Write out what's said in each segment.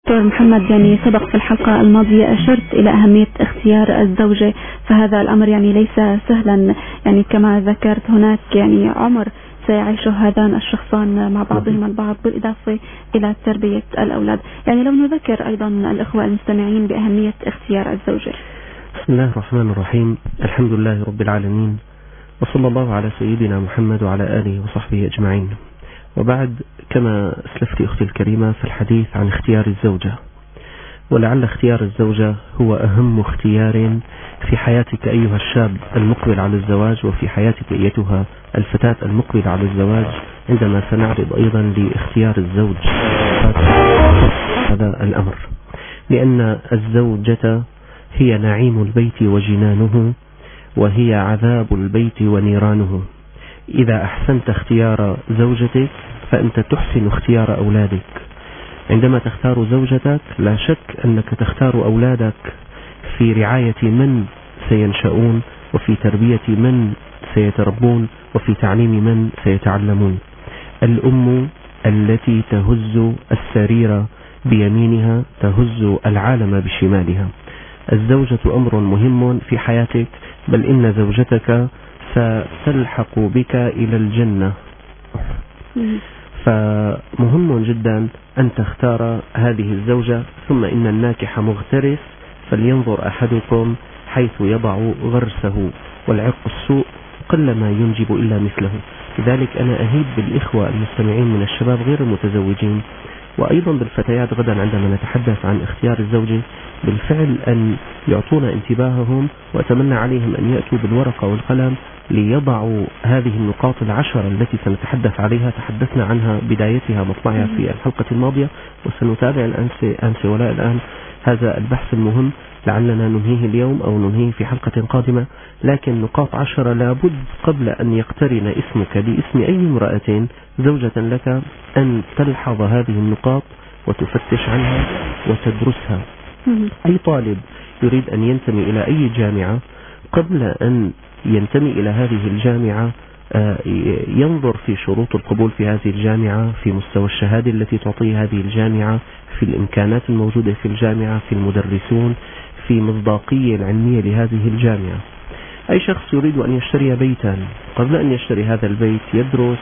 دكتور محمد، يعني سبق في الحلقة الماضية أشرت إلى أهمية اختيار الزوجة، فهذا الأمر يعني ليس سهلا، يعني كما ذكرت هناك يعني عمر سيعيشه هذان الشخصان مع بعضهما البعض بالإضافة إلى تربية الأولاد. يعني لو نذكر أيضا الإخوة المستمعين بأهمية اختيار الزوجة. بسم الله الرحمن الرحيم، الحمد لله رب العالمين، وصلى الله على سيدنا محمد وعلى آله وصحبه أجمعين. وبعد، كما أسلفت أختي الكريمة في الحديث عن اختيار الزوجة، ولعل اختيار الزوجة هو أهم اختيار في حياتك أيها الشاب المقبل على الزواج، وفي حياتك أيتها الفتاة المقبلة على الزواج، عندما سنعرض أيضا لاختيار الزوج هذا الأمر، لأن الزوجة هي نعيم البيت وجنانه، وهي عذاب البيت ونيرانه. إذا أحسنت اختيار زوجتك فأنت تحسن اختيار أولادك. عندما تختار زوجتك لا شك أنك تختار أولادك في رعاية من سينشؤون، وفي تربية من سيتربون، وفي تعليم من سيتعلمون. الأم التي تهز السرير بيمينها تهز العالم بشمالها. الزوجة أمر مهم في حياتك، بل إن زوجتك ستلحق بك إلى الجنة، فمهم جدا أن تختار هذه الزوجة. ثم إن الناكح مغترس، فلينظر أحدكم حيث يضع غرسه، والعرق السوء قلما ينجب إلا مثله. لذلك أنا أهيب بالإخوة المستمعين من الشباب غير المتزوجين، وأيضا بالفتيات غدا عندما نتحدث عن اختيار الزوجة، بالفعل أن يعطونا انتباههم، وأتمنى عليهم أن يأتوا بالورقة والقلم ليضعوا هذه النقاط العشرة التي سنتحدث عليها. تحدثنا عنها بدايتها مطلعها في الحلقة الماضية، وسنتابع الآن ولا الآن هذا البحث المهم، لعلنا ننهيه اليوم أو ننهيه في حلقة قادمة. لكن نقاط 10 لابد قبل أن يقترن اسمك باسم أي امرأة زوجة لك أن تلحظ هذه النقاط وتفتش عنها وتدرسها. أي طالب يريد أن ينتمي إلى أي جامعة، قبل أن ينتمي إلى هذه الجامعة ينظر في شروط القبول في هذه الجامعة، في مستوى الشهادة التي تعطيه هذه الجامعة، في الإمكانات الموجودة في الجامعة، في المدرسون، في مصداقية العلمية لهذه الجامعة. أي شخص يريد أن يشتري بيتا، قبل أن يشتري هذا البيت يدرس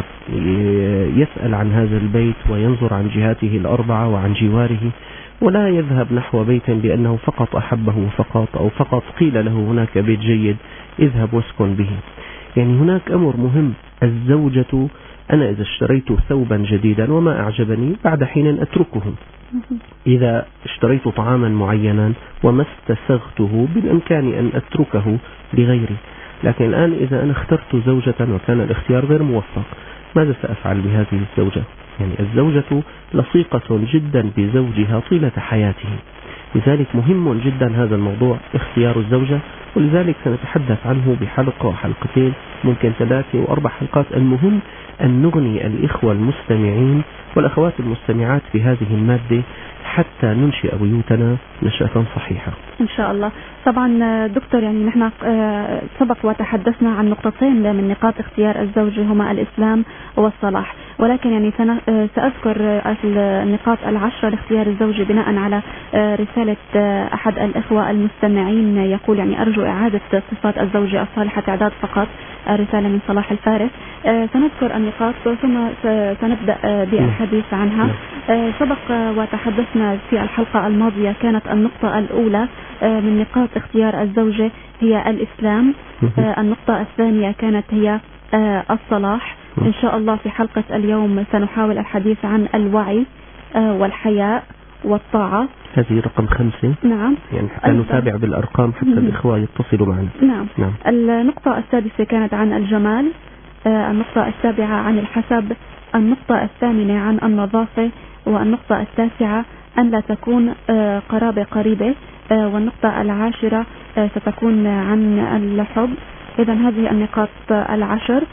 ويسأل عن هذا البيت، وينظر عن جهاته الأربعة وعن جواره، ولا يذهب نحو بيت لأنه فقط أحبه فقط، أو فقط قيل له هناك بيت جيد اذهب واسكن به. يعني هناك أمر مهم. الزوجة، أنا إذا اشتريت ثوبا جديدا وما أعجبني بعد حين أتركه. إذا اشتريت طعاما معينا وما استسغته بالإمكان أن أتركه لغيري. لكن الآن إذا أنا اخترت زوجة وكان الاختيار غير موفق، ماذا سأفعل بهذه الزوجة؟ يعني الزوجة لصيقة جدا بزوجها طيلة حياته. لذلك مهم جدا هذا الموضوع، اختيار الزوجة، ولذلك سنتحدث عنه بحلقة وحلقتين، ممكن 3 و4 حلقات. المهم أن نغني الإخوة المستمعين والأخوات المستمعات بهذه المادة حتى ننشئ بيوتنا نشأة صحيحة إن شاء الله. طبعا دكتور، يعني نحن سبق وتحدثنا عن نقطتين من نقاط اختيار الزوجة، هما الإسلام والصلاح، ولكن يعني سأذكر النقاط 10 لاختيار الزوجة بناء على رسالة أحد الإخوة المستمعين، يقول يعني أرجو إعادة صفات الزوجة الصالحة تعداد فقط، رسالة من صلاح الفارس. سنذكر النقاط ثم سنبدأ بالحديث عنها. سبق وتحدثنا في الحلقة الماضية، كانت النقطة الأولى من نقاط اختيار الزوجة هي الإسلام. النقطة الثانية كانت هي الصلاح. إن شاء الله في حلقة اليوم سنحاول الحديث عن الوعي والحياء والطاعة. هذه رقم 5. نعم، يعني حتى نتابع بالأرقام حتى الإخوة يتصلوا معنا. نعم. النقطة السادسة كانت عن الجمال. النقطة السابعة عن الحسب. النقطة الثامنة عن النظافة. والنقطة التاسعة أن لا تكون قرابة قريبة. والنقطة 10 ستكون عن الحب. إذا هذه النقاط 10.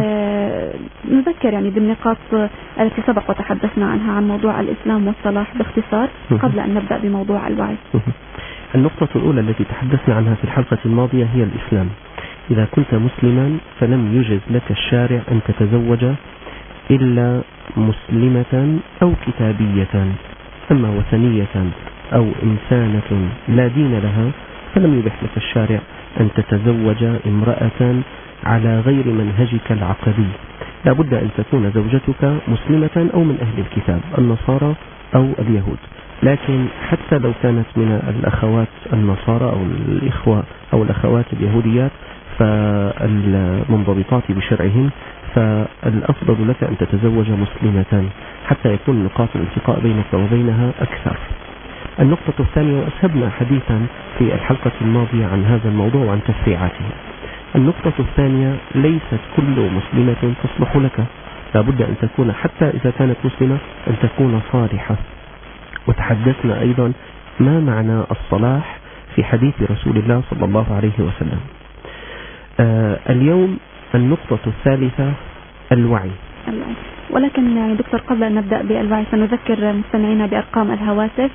نذكر يعني بالنقاط التي سبق وتحدثنا عنها عن موضوع الإسلام والصلاح باختصار قبل أن نبدأ بموضوع الوعي. النقطة الأولى التي تحدثنا عنها في الحلقة الماضية هي الإسلام. إذا كنت مسلما فلم يجز لك الشارع أن تتزوج إلا مسلمة أو كتابية. أما وثنية أو إنسانة لا دين لها فلم يبح لك الشارع أن تتزوج امرأة على غير منهجك العقدي. لا بد أن تكون زوجتك مسلمة أو من أهل الكتاب النصارى أو اليهود. لكن حتى لو كانت من الأخوات النصارى أو الإخوة أو الأخوات اليهوديات فالمنضبطات بشرعهم، فالأفضل لك أن تتزوج مسلمة حتى يكون نقاط الالتقاء بينك وبينها أكثر. النقطة الثانية، وأسهبنا حديثا في الحلقة الماضية عن هذا الموضوع وعن تفريعاته. النقطة الثانية، ليست كل مسلمة تصلح لك، لا بد أن تكون حتى إذا كانت مسلمة أن تكون صالحة. وتحدثنا أيضا ما معنى الصلاح في حديث رسول الله صلى الله عليه وسلم. اليوم النقطة الثالثة الوعي. ولكن يعني دكتور قبل أن نبدأ بالوعي سنذكر مستمعينا بأرقام الهواتف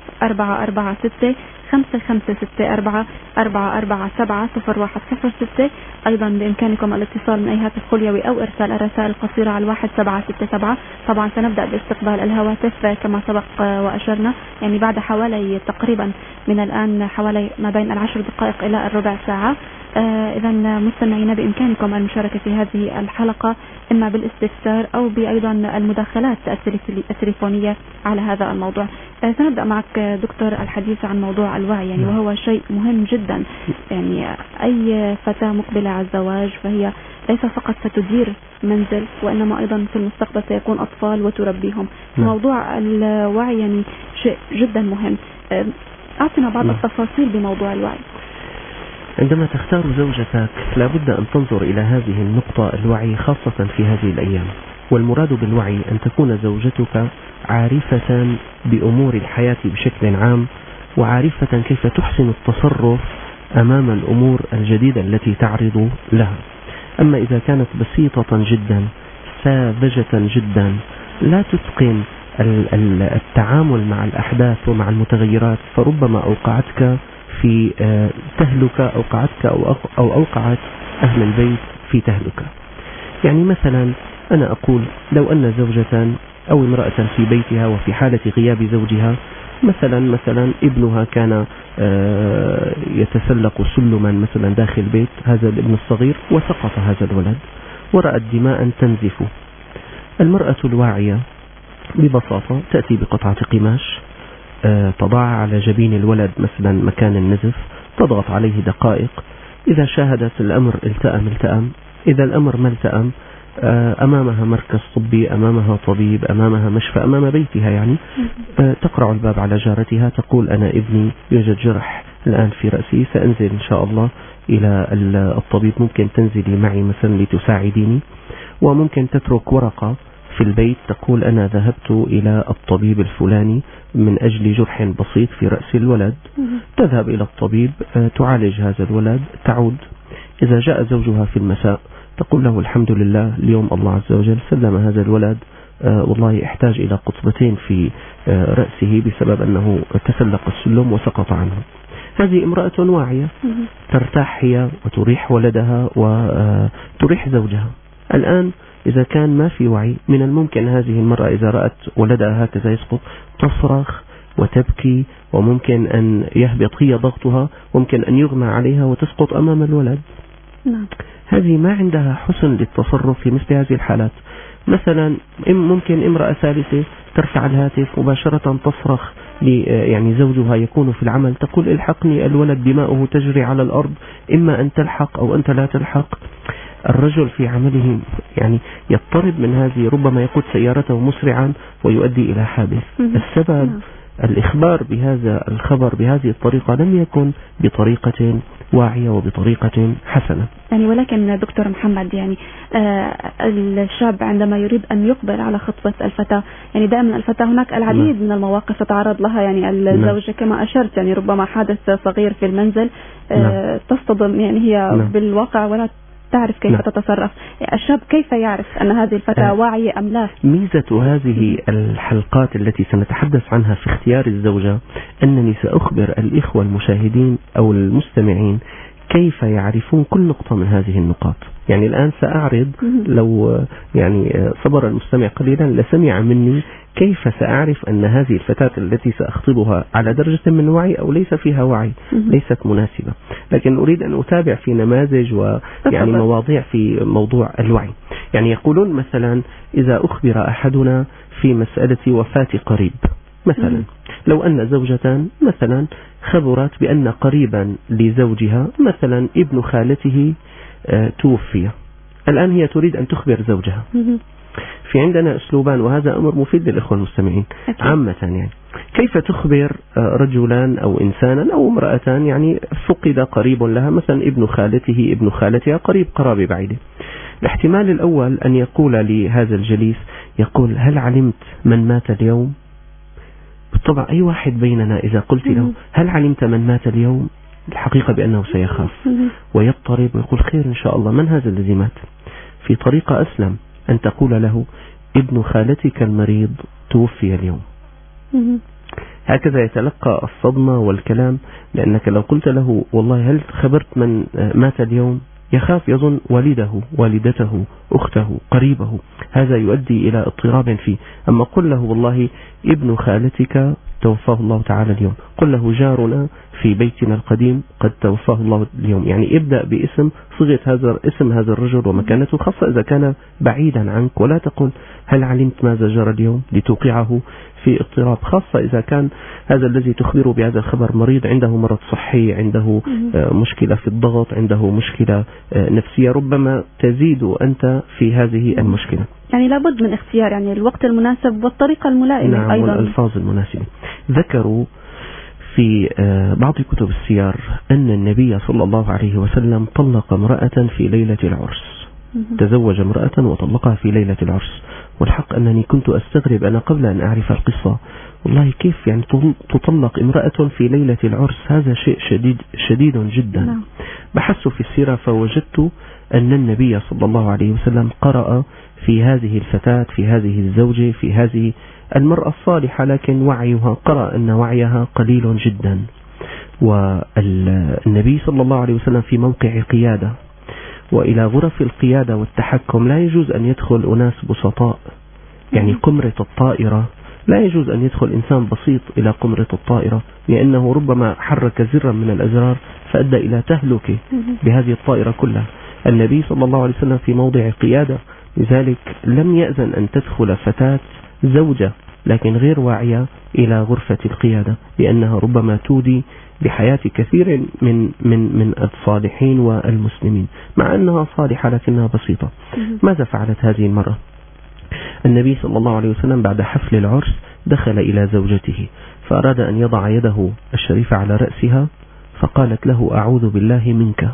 446-5564-447-0106. أيضا بإمكانكم الاتصال من أي هاتف خليوي أو إرسال الرسائل القصيرة على 1767. طبعا سنبدأ باستقبال الهواتف كما سبق وأشرنا، يعني بعد حوالي تقريبا من الآن حوالي ما بين 10 دقائق إلى ربع ساعة. إذا مستمعينا بإمكانكم المشاركة في هذه الحلقة إما بالاستفسار أو بأيضا المداخلات التليفونية على هذا الموضوع. سنبدأ معك دكتور الحديث عن موضوع الوعي، يعني وهو شيء مهم جدا. يعني أي فتاة مقبلة على الزواج فهي ليس فقط ستدير منزل وإنما أيضا في المستقبل سيكون أطفال وتربيهم. موضوع الوعي يعني شيء جدا مهم. أعطنا بعض التفاصيل بموضوع الوعي. عندما تختار زوجتك لا بد أن تنظر إلى هذه النقطة، الوعي، خاصة في هذه الأيام. والمراد بالوعي أن تكون زوجتك عارفة بأمور الحياة بشكل عام، وعارفة كيف تحسن التصرف أمام الأمور الجديدة التي تعرض لها. أما إذا كانت بسيطة جدا ساذجة جدا لا تتقن التعامل مع الأحداث ومع المتغيرات، فربما أوقعتك في تهلكة، أوقعتك أو أوقعت أهل البيت في تهلكة. يعني مثلا أنا أقول لو أن زوجة أو امرأة في بيتها وفي حالة غياب زوجها، مثلا ابنها كان يتسلق سلما مثلا داخل البيت، هذا الابن الصغير، وسقط هذا الولد ورأت دماء تنزف. المرأة الواعية ببساطة تأتي بقطعة قماش تضعها على جبين الولد مثلا مكان النزف، تضغط عليه دقائق، إذا شاهدت الأمر التأم، إذا الأمر ما التأم، أمامها مركز طبي، أمامها طبيب، أمامها مشفى، أمام بيتها يعني، تقرع الباب على جارتها تقول أنا ابني يوجد جرح الآن في رأسي، سأنزل إن شاء الله إلى الطبيب، ممكن تنزلي معي مثلا لتساعديني. وممكن تترك ورقة في البيت تقول أنا ذهبت إلى الطبيب الفلاني من أجل جرح بسيط في رأس الولد. تذهب إلى الطبيب، تعالج هذا الولد، تعود. إذا جاء زوجها في المساء تقول له الحمد لله اليوم الله عز وجل سلم هذا الولد، والله احتاج إلى قطبتين في رأسه بسبب أنه تسلق السلم وسقط عنه. هذه امرأة واعية ترتاح هي وتريح ولدها وتريح زوجها. الآن إذا كان ما في وعي، من الممكن هذه المرأة إذا رأت ولدها هكذا يسقط تصرخ وتبكي، وممكن أن يهبط هي ضغطها، وممكن أن يغمى عليها وتسقط أمام الولد. هذه ما عندها حسن للتصرف في مثل هذه الحالات. مثلا ممكن امرأة ثالثة ترفع الهاتف مباشرة تصرخ يعني زوجها يكون في العمل، تقول الحقني الولد دماؤه تجري على الأرض، إما أن تلحق أو أنت لا تلحق. الرجل في عمله يعني يضطرب من هذه، ربما يقود سيارته مسرعا ويؤدي إلى حادث. السبب الإخبار بهذا الخبر بهذه الطريقة لم يكن بطريقة واعية وبطريقة حسنة. يعني ولكن دكتور محمد، يعني الشاب عندما يريد أن يقبل على خطبة الفتاة، يعني دائما الفتاة هناك العديد من المواقف تتعرض لها، يعني الزوجة كما أشرت يعني ربما حادث صغير في المنزل تصطدم يعني هي بالواقع ولا تعرف كيف تتصرف. الشاب كيف يعرف أن هذه الفتاة واعية أم لا؟ ميزة هذه الحلقات التي سنتحدث عنها في اختيار الزوجة أنني سأخبر الإخوة المشاهدين أو المستمعين كيف يعرفون كل نقطة من هذه النقاط. يعني الآن سأعرض، لو يعني صبر المستمع قليلا لسمع مني كيف سأعرف أن هذه الفتاة التي سأخطبها على درجة من وعي أو ليس فيها وعي، ليست مناسبة. لكن أريد أن أتابع في نماذج ويعني مواضيع في موضوع الوعي. يعني يقولون مثلا إذا أخبر أحدنا في مسألة وفاة قريب مثلا، لو أن زوجة مثلا خبرت بأن قريبا لزوجها مثلا ابن خالته توفي، الآن هي تريد أن تخبر زوجها. في عندنا أسلوبان، وهذا أمر مفيد للإخوة المستمعين عامة. يعني كيف تخبر رجلان أو إنسانا أو امرأتان يعني فقد قريب لها، مثلا ابن خالته ابن خالتها، قريب قرابة بعيدة. الاحتمال الأول أن يقول لهذا الجليس، يقول هل علمت من مات اليوم؟ بالطبع أي واحد بيننا إذا قلت له هل علمت من مات اليوم، الحقيقة بأنه سيخاف ويضطرب ويقول خير إن شاء الله، من هذا الذي مات؟ في طريقة أسلم أن تقول له ابن خالتك المريض توفي اليوم. هكذا يتلقى الصدمة والكلام، لأنك لو قلت له والله هل خبرت من مات اليوم، يخاف، يظن والده والدته أخته قريبه، هذا يؤدي إلى اضطراب فيه. أما قل له والله ابن خالتك توفاه الله تعالى اليوم، قل له جارنا في بيتنا القديم قد توفاه الله اليوم. يعني ابدأ باسم صيغة اسم هذا الرجل ومكانته، خاصة إذا كان بعيدا عنك، ولا تقل هل علمت ماذا جرى اليوم لتوقعه في اضطراب، خاصة إذا كان هذا الذي تخبره بهذا الخبر مريض، عنده مرض صحي، عنده مشكلة في الضغط، عنده مشكلة نفسية، ربما تزيد أنت في هذه المشكلة. يعني لابد من اختيار يعني الوقت المناسب والطريقة الملائمة. نعم، أيضا والألفاظ المناسبة. ذكروا في بعض كتب السير أن النبي صلى الله عليه وسلم طلق امرأة في ليلة العرس، تزوج امرأة وطلقها في ليلة العرس. والحق أنني كنت أستغرب أنا قبل أن أعرف القصة، والله كيف يعني تطلق امرأة في ليلة العرس؟ هذا شيء شديد جدا. بحثت في السيرة فوجدت أن النبي صلى الله عليه وسلم قرأ في هذه الفتاة، في هذه الزوجة، في هذه المرأة الصالحة، لكن وعيها، قرأ أن وعيها قليل جدا. والنبي صلى الله عليه وسلم في موقع قيادة، وإلى غرف القيادة والتحكم لا يجوز أن يدخل أناس بسطاء. يعني قمرة الطائرة لا يجوز أن يدخل إنسان بسيط إلى قمرة الطائرة، لأنه ربما حرك زرا من الأزرار فأدى إلى تهلكة بهذه الطائرة كلها. النبي صلى الله عليه وسلم في موضع قيادة، لذلك لم يأذن أن تدخل فتاة زوجة لكن غير واعية إلى غرفة القيادة، لأنها ربما تودي بحياة كثير من الصالحين والمسلمين، مع أنها صالحة لكنها بسيطة. ماذا فعلت هذه المرة؟ النبي صلى الله عليه وسلم بعد حفل العرس دخل إلى زوجته فأراد أن يضع يده الشريفة على رأسها، فقالت له أعوذ بالله منك.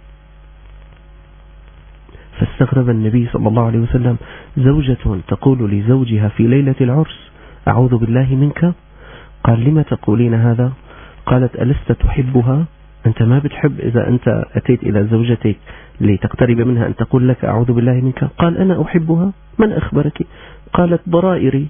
فاستغرب النبي صلى الله عليه وسلم، زوجة تقول لزوجها في ليلة العرس أعوذ بالله منك؟ قال لما تقولين هذا؟ قالت ألست تحبها؟ أنت ما بتحب إذا أنت أتيت إلى زوجتك لتقترب منها أن تقول لك أعوذ بالله منك؟ قال أنا أحبها، من أخبرك؟ قالت ضرائري.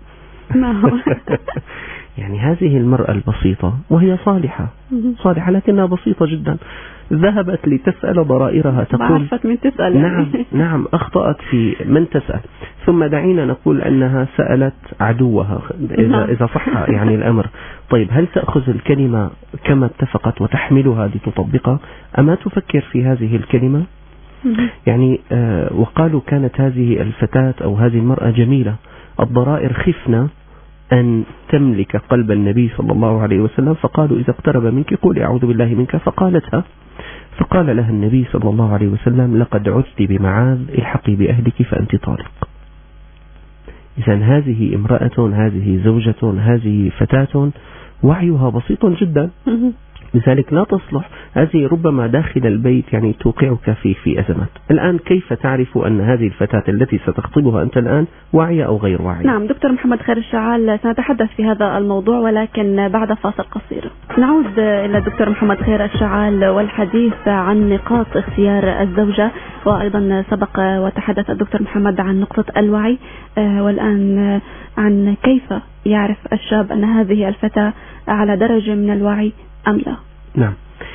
يعني هذه المرأة البسيطة وهي صالحة لكنها بسيطة جدا، ذهبت لتسأل ضرائرها، تقول ما عرفت من تسأل. نعم أخطأت في من تسأل. ثم دعينا نقول أنها سألت عدوها إذا صح يعني الأمر. طيب هل تأخذ الكلمة كما اتفقت وتحملها لتطبقها، أما تفكر في هذه الكلمة؟ يعني وقالوا كانت هذه الفتاة أو هذه المرأة جميلة، الضرائر خفنا أن تملك قلب النبي صلى الله عليه وسلم، فقالوا إذا اقترب منك قولي أعوذ بالله منك، فقالتها. فقال لها النبي صلى الله عليه وسلم لقد عدت بمعاذ، الحقي بأهلك فأنت طالق. إذن هذه امرأة، هذه زوجة، هذه فتاة وعيها بسيط جدا، لذلك لا تصلح. هذه ربما داخل البيت يعني توقعك في أزمات. الآن كيف تعرف أن هذه الفتاة التي ستخطبها أنت الآن واعية أو غير واعية؟ نعم دكتور محمد خير الشعال، سنتحدث في هذا الموضوع ولكن بعد فاصل قصير. نعود إلى الدكتور محمد خير الشعال والحديث عن نقاط اختيار الزوجة، وأيضا سبق وتحدث الدكتور محمد عن نقطة الوعي، والآن عن كيف يعرف الشاب أن هذه الفتاة على درجة من الوعي أم لا. نعم،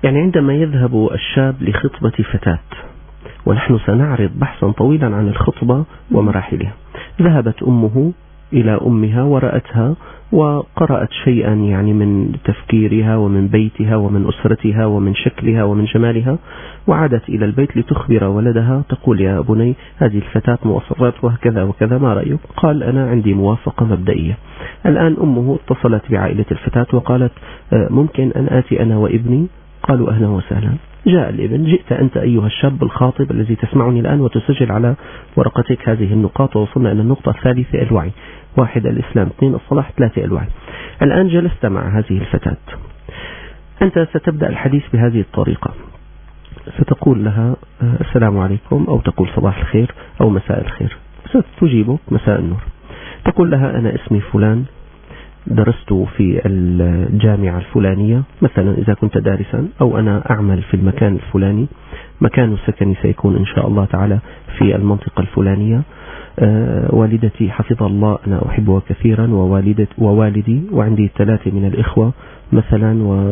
يعني عندما يذهب الشاب لخطبة فتاة، ونحن سنعرض بحثا طويلا عن الخطبة ومراحلها، ذهبت أمه إلى أمها ورأتها وقرأت شيئا يعني من تفكيرها ومن بيتها ومن أسرتها ومن شكلها ومن جمالها، وعادت إلى البيت لتخبر ولدها، تقول يا بني هذه الفتاة مواصفات وهكذا وكذا، ما رأيك؟ قال أنا عندي موافقة مبدئية. الآن أمه اتصلت بعائلة الفتاة وقالت ممكن أن آتي أنا وابني؟ قالوا أهلا وسهلا. جاء الابن، جئت أنت أيها الشاب الخاطب الذي تسمعني الآن وتسجل على ورقتك هذه النقاط، ووصلنا إلى النقطة الثالثة الوعي. 1 الإسلام، 2 الصلاح، 3 الوعي. الآن جلست مع هذه الفتاة، أنت ستبدأ الحديث بهذه الطريقة، ستقول لها السلام عليكم، أو تقول صباح الخير أو مساء الخير، ستجيبك مساء النور. تقول لها أنا اسمي فلان، درست في الجامعة الفلانية مثلا إذا كنت دارسا، أو أنا أعمل في المكان الفلاني، مكان سكني سيكون إن شاء الله تعالى في المنطقة الفلانية، والدتي حفظ الله أنا أحبها كثيرا، ووالدي، وعندي 3 من الإخوة مثلا،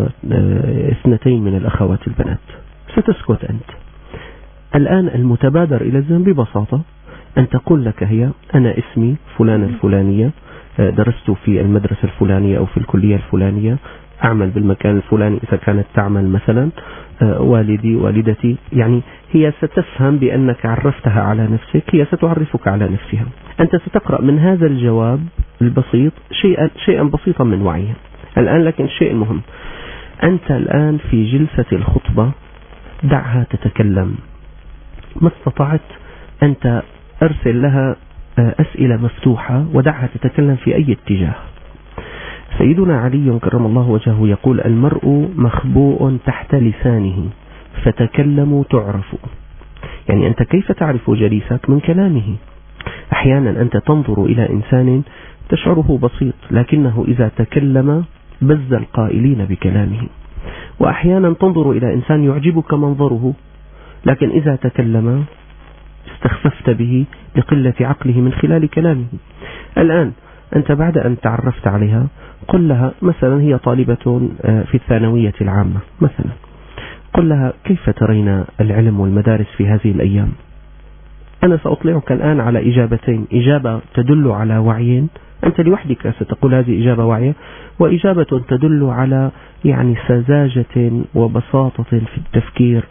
و2 من الأخوات البنات. ستسكت أنت. الآن المتبادر إلى الذهن ببساطة أن تقول لك هي أنا اسمي فلانة الفلانية، درست في المدرسة الفلانية أو في الكلية الفلانية، أعمل بالمكان الفلاني إذا كانت تعمل مثلا، والدي والدتي. يعني هي ستفهم بأنك عرفتها على نفسك، هي ستعرفك على نفسها. أنت ستقرأ من هذا الجواب البسيط شيئا بسيطا من وعيها. الآن لكن الشيء المهم، أنت الآن في جلسة الخطبة دعها تتكلم، ما استطعت أنت أرسل لها أسئلة مفتوحة ودعها تتكلم في أي اتجاه. سيدنا علي كرم الله وجهه يقول المرء مخبوء تحت لسانه فتكلموا تعرفوا. يعني أنت كيف تعرف جليسك؟ من كلامه. أحيانا أنت تنظر إلى إنسان تشعره بسيط، لكنه إذا تكلم بز القائلين بكلامه. وأحيانا تنظر إلى إنسان يعجبك منظره، لكن إذا تكلم استخففت به لقلة عقله من خلال كلامه. الآن أنت بعد أن تعرفت عليها قل لها مثلا، هي طالبة في الثانوية العامة مثلا، قل لها كيف ترين العلم والمدارس في هذه الأيام؟ أنا سأطلعك الآن على إجابتين، إجابة تدل على وعي، أنت لوحدك ستقول هذه إجابة واعية، وإجابة تدل على يعني سذاجة وبساطة في التفكير،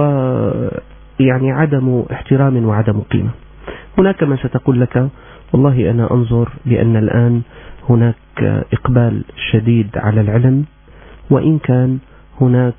ويعني عدم احترام وعدم قيمة. هناك من ستقول لك والله أنا أنظر لأن الآن هناك إقبال شديد على العلم، وإن كان هناك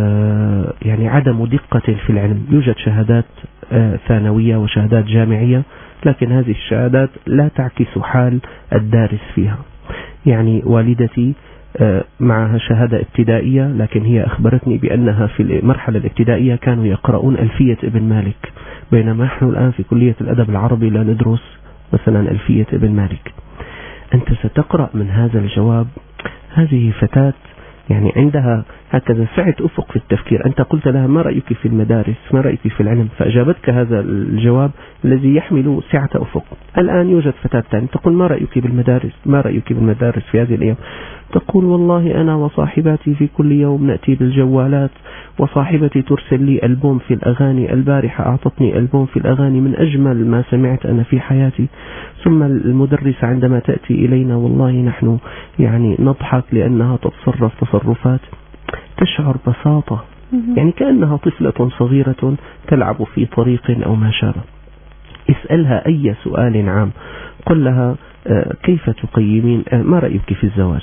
يعني عدم دقة في العلم، يوجد شهادات ثانوية وشهادات جامعية، لكن هذه الشهادات لا تعكس حال الدارس فيها. يعني والدتي معها شهادة ابتدائية، لكن هي أخبرتني بأنها في المرحلة الابتدائية كانوا يقرؤون ألفية ابن مالك، بينما نحن الآن في كلية الأدب العربي لا ندرس مثلا ألفية ابن مالك. أنت ستقرأ من هذا الجواب هذه فتاة يعني عندها هكذا سعة أفق في التفكير. أنت قلت لها ما رأيك في المدارس، ما رأيك في العلم، فأجابتك هذا الجواب الذي يحمل سعة أفق. الآن يوجد فتاة ثانية تقول ما رأيك بالمدارس، ما رأيك بالمدارس في هذه الأيام؟ تقول والله أنا وصاحباتي في كل يوم نأتي بالجوالات، وصاحبتي ترسل لي ألبوم في الأغاني، البارحة أعطتني ألبوم في الأغاني من أجمل ما سمعت أنا في حياتي. ثم المدرسة عندما تأتي إلينا والله نحن يعني نضحك لأنها تتصرف تصرفات تشعر بساطة، يعني كأنها طفلة صغيرة تلعب في طريق أو ما شابه. اسألها أي سؤال عام، قل لها كيف تقيمين، ما رأيك في الزواج؟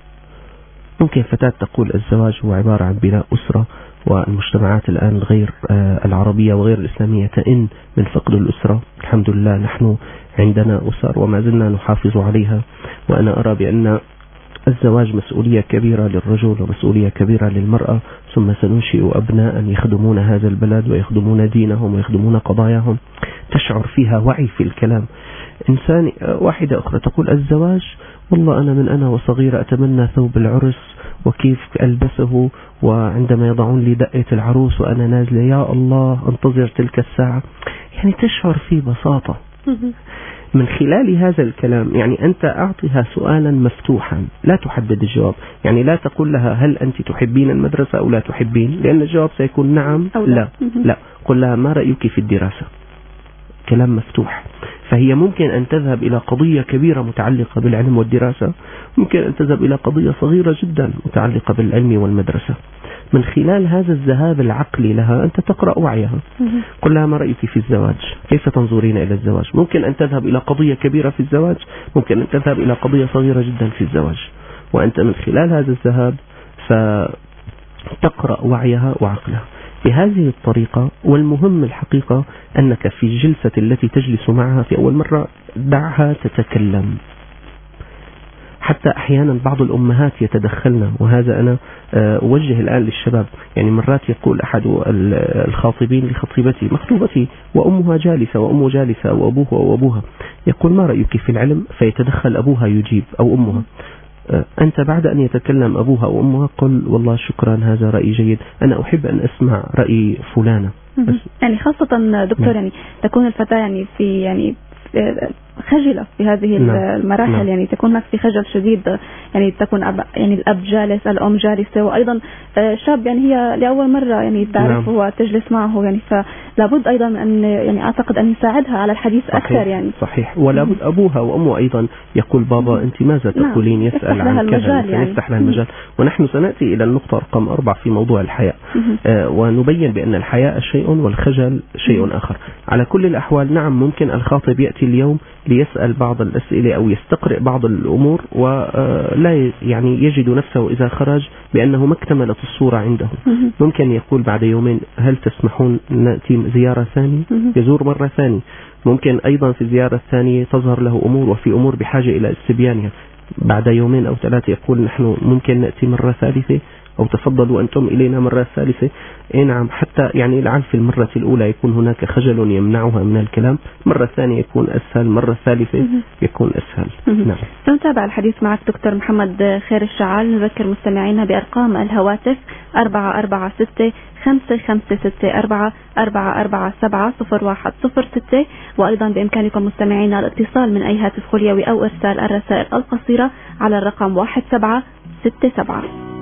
ممكن فتاة تقول الزواج هو عبارة عن بناء أسرة، والمجتمعات الآن الغير العربية وغير الإسلامية تئن من فقد الأسرة. الحمد لله نحن عندنا أسر وما زلنا نحافظ عليها، وأنا أرى بأن الزواج مسؤولية كبيرة للرجل ومسؤولية كبيرة للمرأة، ثم سننشئ أبناء يخدمون هذا البلد ويخدمون دينهم ويخدمون قضاياهم. تشعر فيها وعي في الكلام. إنسان واحدة أخرى تقول الزواج والله أنا وصغيرة أتمنى ثوب العرس وكيف ألبسه، وعندما يضعون لي دقة العروس وأنا نازلة يا الله أنتظر تلك الساعة. يعني تشعر في بساطة. من خلال هذا الكلام يعني أنت أعطيها سؤالا مفتوحا لا تحدد الجواب، يعني لا تقول لها هل أنت تحبين المدرسة أو لا تحبين، لأن الجواب سيكون نعم أو لا. لا، قل لها ما رأيك في الدراسة، كلام مفتوح. فهي ممكن أن تذهب إلى قضية كبيرة متعلقة بالعلم والدراسة، ممكن أن تذهب إلى قضية صغيرة جدا متعلقة بالعلم والمدرسة. من خلال هذا الذهاب العقلي لها أنت تقرأ وعيها. قل لها ما رأيك في الزواج، كيف تنظرين إلى الزواج. ممكن أن تذهب إلى قضية كبيرة في الزواج، ممكن أن تذهب إلى قضية صغيرة جدا في الزواج، وأنت من خلال هذا الذهاب ستقرأ وعيها وعقلها بهذه الطريقة. والمهم الحقيقة أنك في الجلسة التي تجلس معها في أول مرة دعها تتكلم. حتى أحيانا بعض الأمهات يتدخلن، وهذا أنا أوجه الآن للشباب. يعني مرات يقول أحد الخاطبين لخطيبتي مخطوبتي وأمها جالسة وأمه جالسة أو أبوه أو أبوها، يقول ما رأيك في العلم، فيتدخل أبوها يجيب أو أمها. أنت بعد أن يتكلم أبوها أو أمها قل والله شكرا هذا رأي جيد، أنا أحب أن أسمع رأي فلانة. يعني خاصة دكتور يعني تكون الفتاة يعني في خجلة في هذه المراحل. يعني تكون هناك في خجل شديد، يعني تكون يعني الأب جالس، الأم جالسة، وأيضا شاب يعني هي لأول مرة يعني تعرف وتجلس معه، يعني فلابد أيضا أن يعني أعتقد أن يساعدها على الحديث أكثر. يعني صحيح، ولابد أبوها وأمه أيضا يقول بابا أنت ماذا تقولين، يسأل عن كذا، يفتح لها المجال. ونحن سنأتي إلى النقطة رقم 4 في موضوع الحياء، ونبين بأن الحياء شيء والخجل شيء آخر. على كل الأحوال نعم ممكن الخاطب يأتي اليوم ليسأل بعض الأسئلة أو يستقرئ بعض الأمور، ولا يعني يجد نفسه إذا خرج بأنه ما اكتملت الصورة عنده. ممكن يقول بعد يومين هل تسمحون نأتي زيارة ثانية، يزور مرة ثانية. ممكن أيضا في الزيارة الثانية تظهر له أمور، وفي أمور بحاجة إلى استبيانها. بعد يومين أو 3 يقول نحن ممكن نأتي مرة ثالثة أو تفضلوا أنتم إلينا مرة ثالثة. نعم، حتى يعني لعل في المرة الأولى يكون هناك خجل يمنعها من الكلام، مرة ثانية يكون أسهل، مرة ثالثة يكون أسهل. نعم. سنتابع الحديث معك دكتور محمد خير الشعال. نذكر مستمعينا بأرقام الهواتف 446-556-4447-0106، وأيضا بإمكانكم مستمعينا الاتصال من أي هاتف خليوي أو إرسال الرسائل القصيرة على الرقم 1767.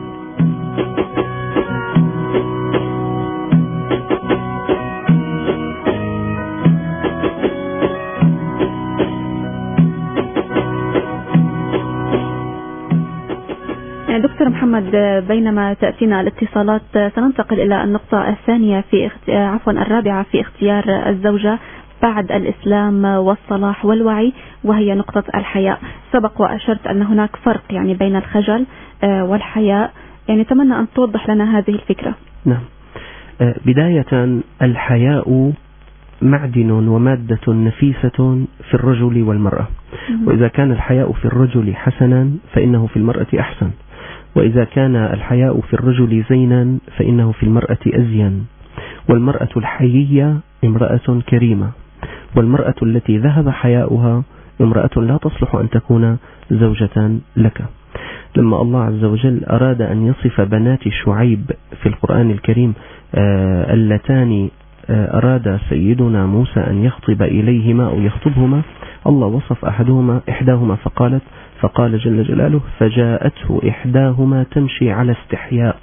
دكتور محمد، بينما تأتينا الاتصالات سننتقل إلى النقطة الثانية الرابعة في اختيار الزوجة بعد الإسلام والصلاح والوعي، وهي نقطة الحياء. سبق وأشرت أن هناك فرق يعني بين الخجل والحياء، يعني أتمنى أن توضح لنا هذه الفكرة. نعم. بداية الحياء معدن ومادة نفيسة في الرجل والمرأة، وإذا كان الحياء في الرجل حسنا فإنه في المرأة أحسن، وإذا كان الحياء في الرجل زينا فإنه في المرأة أزين. والمرأة الحيية امرأة كريمة، والمرأة التي ذهب حياؤها امرأة لا تصلح أن تكون زوجة لك. لما الله عز وجل أراد أن يصف بنات شعيب في القرآن الكريم اللتان أراد سيدنا موسى أن يخطب إليهما أو يخطبهما، الله وصف إحداهما فقال جل جلاله فجاءته إحداهما تمشي على استحياء.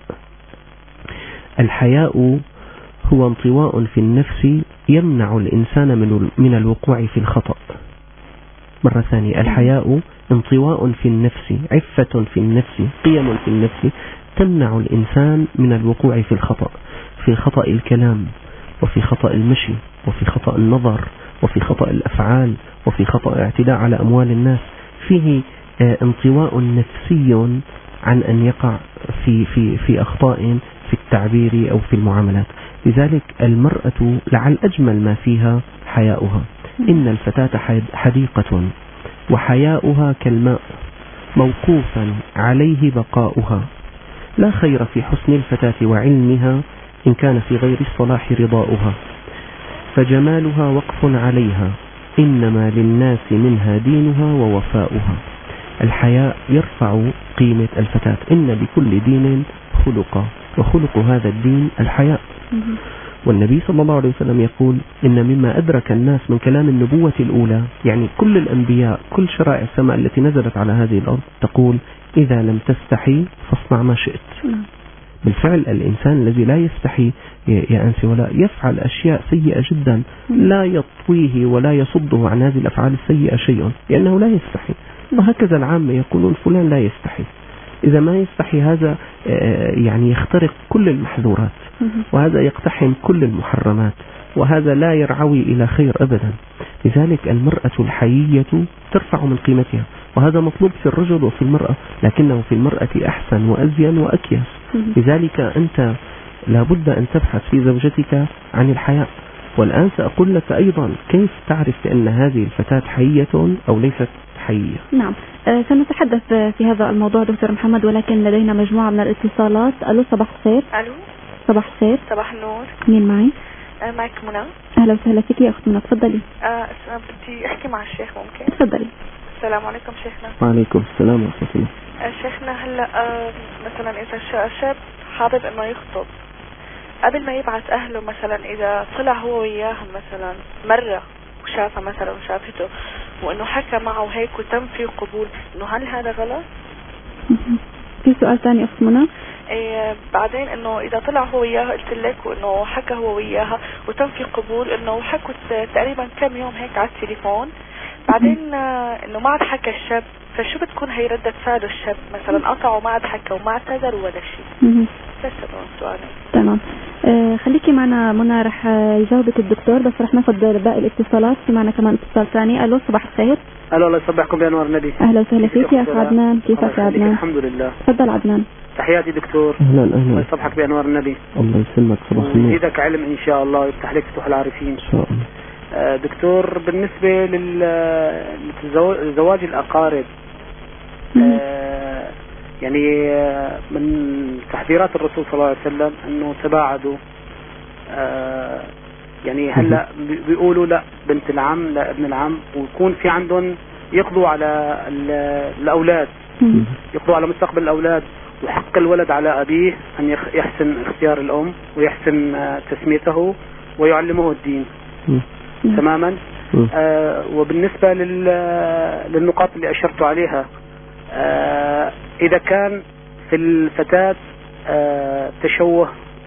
الحياء هو انطواء في النفس يمنع الإنسان من الوقوع في الخطأ. مرة ثانية، الحياء انطواء في النفس، عفة في النفس، قيم في النفس تمنع الإنسان من الوقوع في الخطأ، في خطأ الكلام، وفي خطأ المشي، وفي خطأ النظر، وفي خطأ الأفعال، وفي خطأ اعتداء على أموال الناس. فيه انطواء نفسي عن أن يقع في أخطاء في التعبير أو في المعاملات. لذلك المرأة لعل أجمل ما فيها حياؤها. إن الفتاة حديقة وحياؤها كالماء موقوفا عليه بقاؤها. لا خير في حسن الفتاة وعلمها إن كان في غير الصلاح رضاؤها، فجمالها وقف عليها، إنما للناس منها دينها ووفاؤها. الحياء يرفع قيمة الفتاة. إن لكل دين خلقا، وخلق هذا الدين الحياء. والنبي صلى الله عليه وسلم يقول إن مما أدرك الناس من كلام النبوة الأولى، يعني كل الأنبياء كل شرائع السماء التي نزلت على هذه الأرض تقول إذا لم تستحي فاصنع ما شئت. بالفعل الإنسان الذي لا يستحي يا أنسي ولا يفعل أشياء سيئة جدا لا يطويه ولا يصده عن هذه الأفعال السيئة شيء، لأنه لا يستحي. وهكذا العامة يقولون فلان لا يستحي. إذا ما يستحي هذا يعني يخترق كل المحظورات، وهذا يقتحم كل المحرمات، وهذا لا يرعوي إلى خير أبدا. لذلك المرأة الحيية ترفع من قيمتها، وهذا مطلوب في الرجل وفي المرأة، لكنه في المرأة أحسن وأزين وأكيس. لذلك أنت لابد أن تبحث في زوجتك عن الحياء. والآن سأقول لك أيضا كيف تعرف بأن هذه الفتاة حية أو ليست حية. نعم، سنتحدث في هذا الموضوع دكتور محمد، ولكن لدينا مجموعة من الاتصالات. ألو، صباح الخير. ألو، صباح الخير. صباح النور. مين معي؟ معك منى. أهلا وسهلا فيك يا أخت منى، تفضلي. بدي أحكي مع الشيخ، ممكن؟ تفضلي. السلام عليكم شيخنا. وعليكم السلام ورحمة الله. شيخنا هلا مثلا إذا شاب حابب إنه يخطب، قبل ما يبعث أهله مثلا إذا طلع هو وياهم مثلا مرة وشافها مثلا وشافته وإنه حكى معه هيك وتم فيه قبول، إنه هل هذا غلط؟ في سؤال ثاني أخت منى؟ بعدين إنه إذا طلع هو وياها قلت لك وإنه حكى هو وياها وتم فيه قبول، إنه حكوا تقريبا كم يوم هيك على التليفون، بعدين إنه ما عاد حكى الشاب، فشو بتكون هي ردة فعل الشاب؟ مثلا قطعوا ما عاد حكى وما اعتذر ولا شيء. بس سؤالي. تمام. خليكي معنا منى، رح يجاوبك الدكتور، بس رح ناخذ باقي الاتصالات. في معنا كمان اتصال ثاني. الو، صباح الخير. الو، الله يصبحكم بانوار النبي. اهلا وسهلا فيك يا اخ عدنان، كيفك يا عدنان؟ الحمد لله. تفضل عدنان. تحياتي دكتور. اهلا اهلا. الله يصبحك بانوار النبي. الله يسلمك، صباح النور. ويزيدك علم ان شاء الله ويفتح لك فتوح العارفين ان شاء الله. دكتور، بالنسبة لزواج الأقارب، يعني من تحذيرات الرسول صلى الله عليه وسلم أنه تباعدوا، يعني هلا بيقولوا لا بنت العم لا ابن العم، ويكون في عندهم يقضوا على الأولاد، يقضوا على مستقبل الأولاد، وحق الولد على أبيه أن يحسن اختيار الأم ويحسن تسميته ويعلمه الدين تماما. وبالنسبة للنقاط اللي أشرت عليها، إذا كان في الفتاة تشوه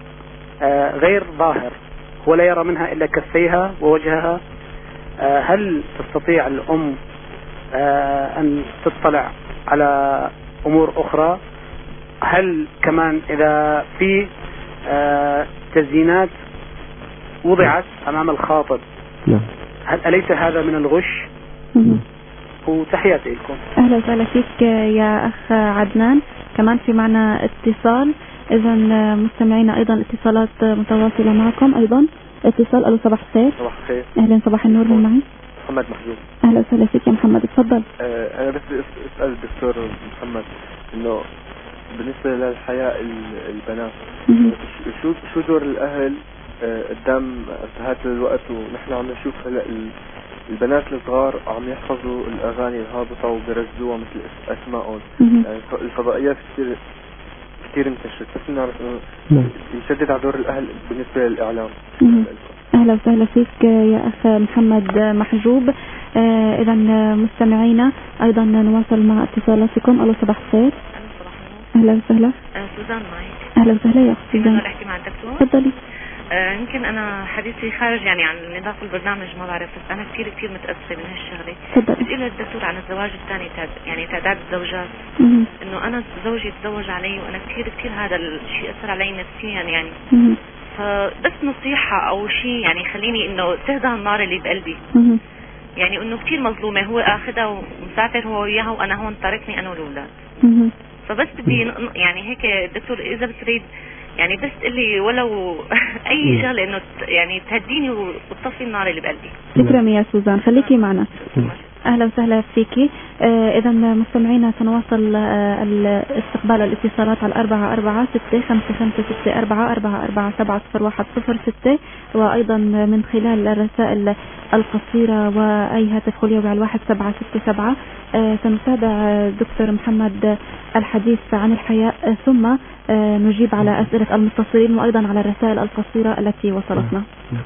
غير ظاهر ولا يرى منها إلا كفيها ووجهها، هل تستطيع الأم أن تطلع على أمور أخرى؟ هل كمان إذا في تزيينات وضعت أمام الخاطب، هل أليس هذا من الغش؟ وتحياتي لكم. أهلا وسهلا فيك يا أخ عدنان. كمان في معنا اتصال، إذا مستمعينا أيضا اتصالات متواصلة معكم أيضا. اتصال. ألو، صباح الخير. صباح الخير. أهلا، صباح النور. من معي؟ محمد محجوب. أهلا وسهلا فيك يا محمد، تفضل. أنا بس أسأل الدكتور محمد إنه بالنسبة للحياء البنات، شو دور الأهل قدام هذا الوقت، ونحن عم نشوف هلا البنات الصغار عم يحفظوا الأغاني الهابطة وبيرزوها مثل أسمائهم، يعني الفضائيات كثير انتشرت، بس نعرف يشدد على دور الأهل بالنسبة للإعلام. أهلا وسهلا فيك يا أخ محمد محجوب. إذا مستمعينا أيضا نواصل مع اتصالاتكم. ألو، صباح الخير. أهلا وسهلا. سوزان معي. أهلا وسهلا يا أخت سوزان. أقدر أحكي مع الدكتور؟ تفضلي. يمكن أنا حديثي خارج يعني عن نطاق البرنامج، ما بعرف، بس أنا كثير متأثرة من هالشغلة. بدي أسأل الدكتور عن الزواج الثاني، يعني تعداد الزوجات. إنه أنا زوجي تزوج علي وأنا كثير هذا الشيء أثر علي نفسيا يعني. فبس نصيحة أو شيء يعني خليني إنه تهدى النار اللي بقلبي. يعني إنه كثير مظلومة، هو أخذها ومسافر هو وياها وأنا هون تركني أنا والأولاد. فبس بدي يعني هيك الدكتور إذا بتريد يعني بس تقلي ولو أي شغلة إنه يعني تهديني وتطفي النار اللي بقلبي. تكرمي يا سوزان، خليكي معنا. أهلا وسهلا فيكي. إذا مستمعينا سنواصل استقبال الاتصالات على 4465564444700106، وأيضا من خلال الرسائل القصيرة وأي هاتف خليوي على 1767. سنتابع دكتور محمد الحديث عن الحياء، ثم نجيب على أسئلة المتصلين وأيضا على الرسائل القصيرة التي وصلتنا.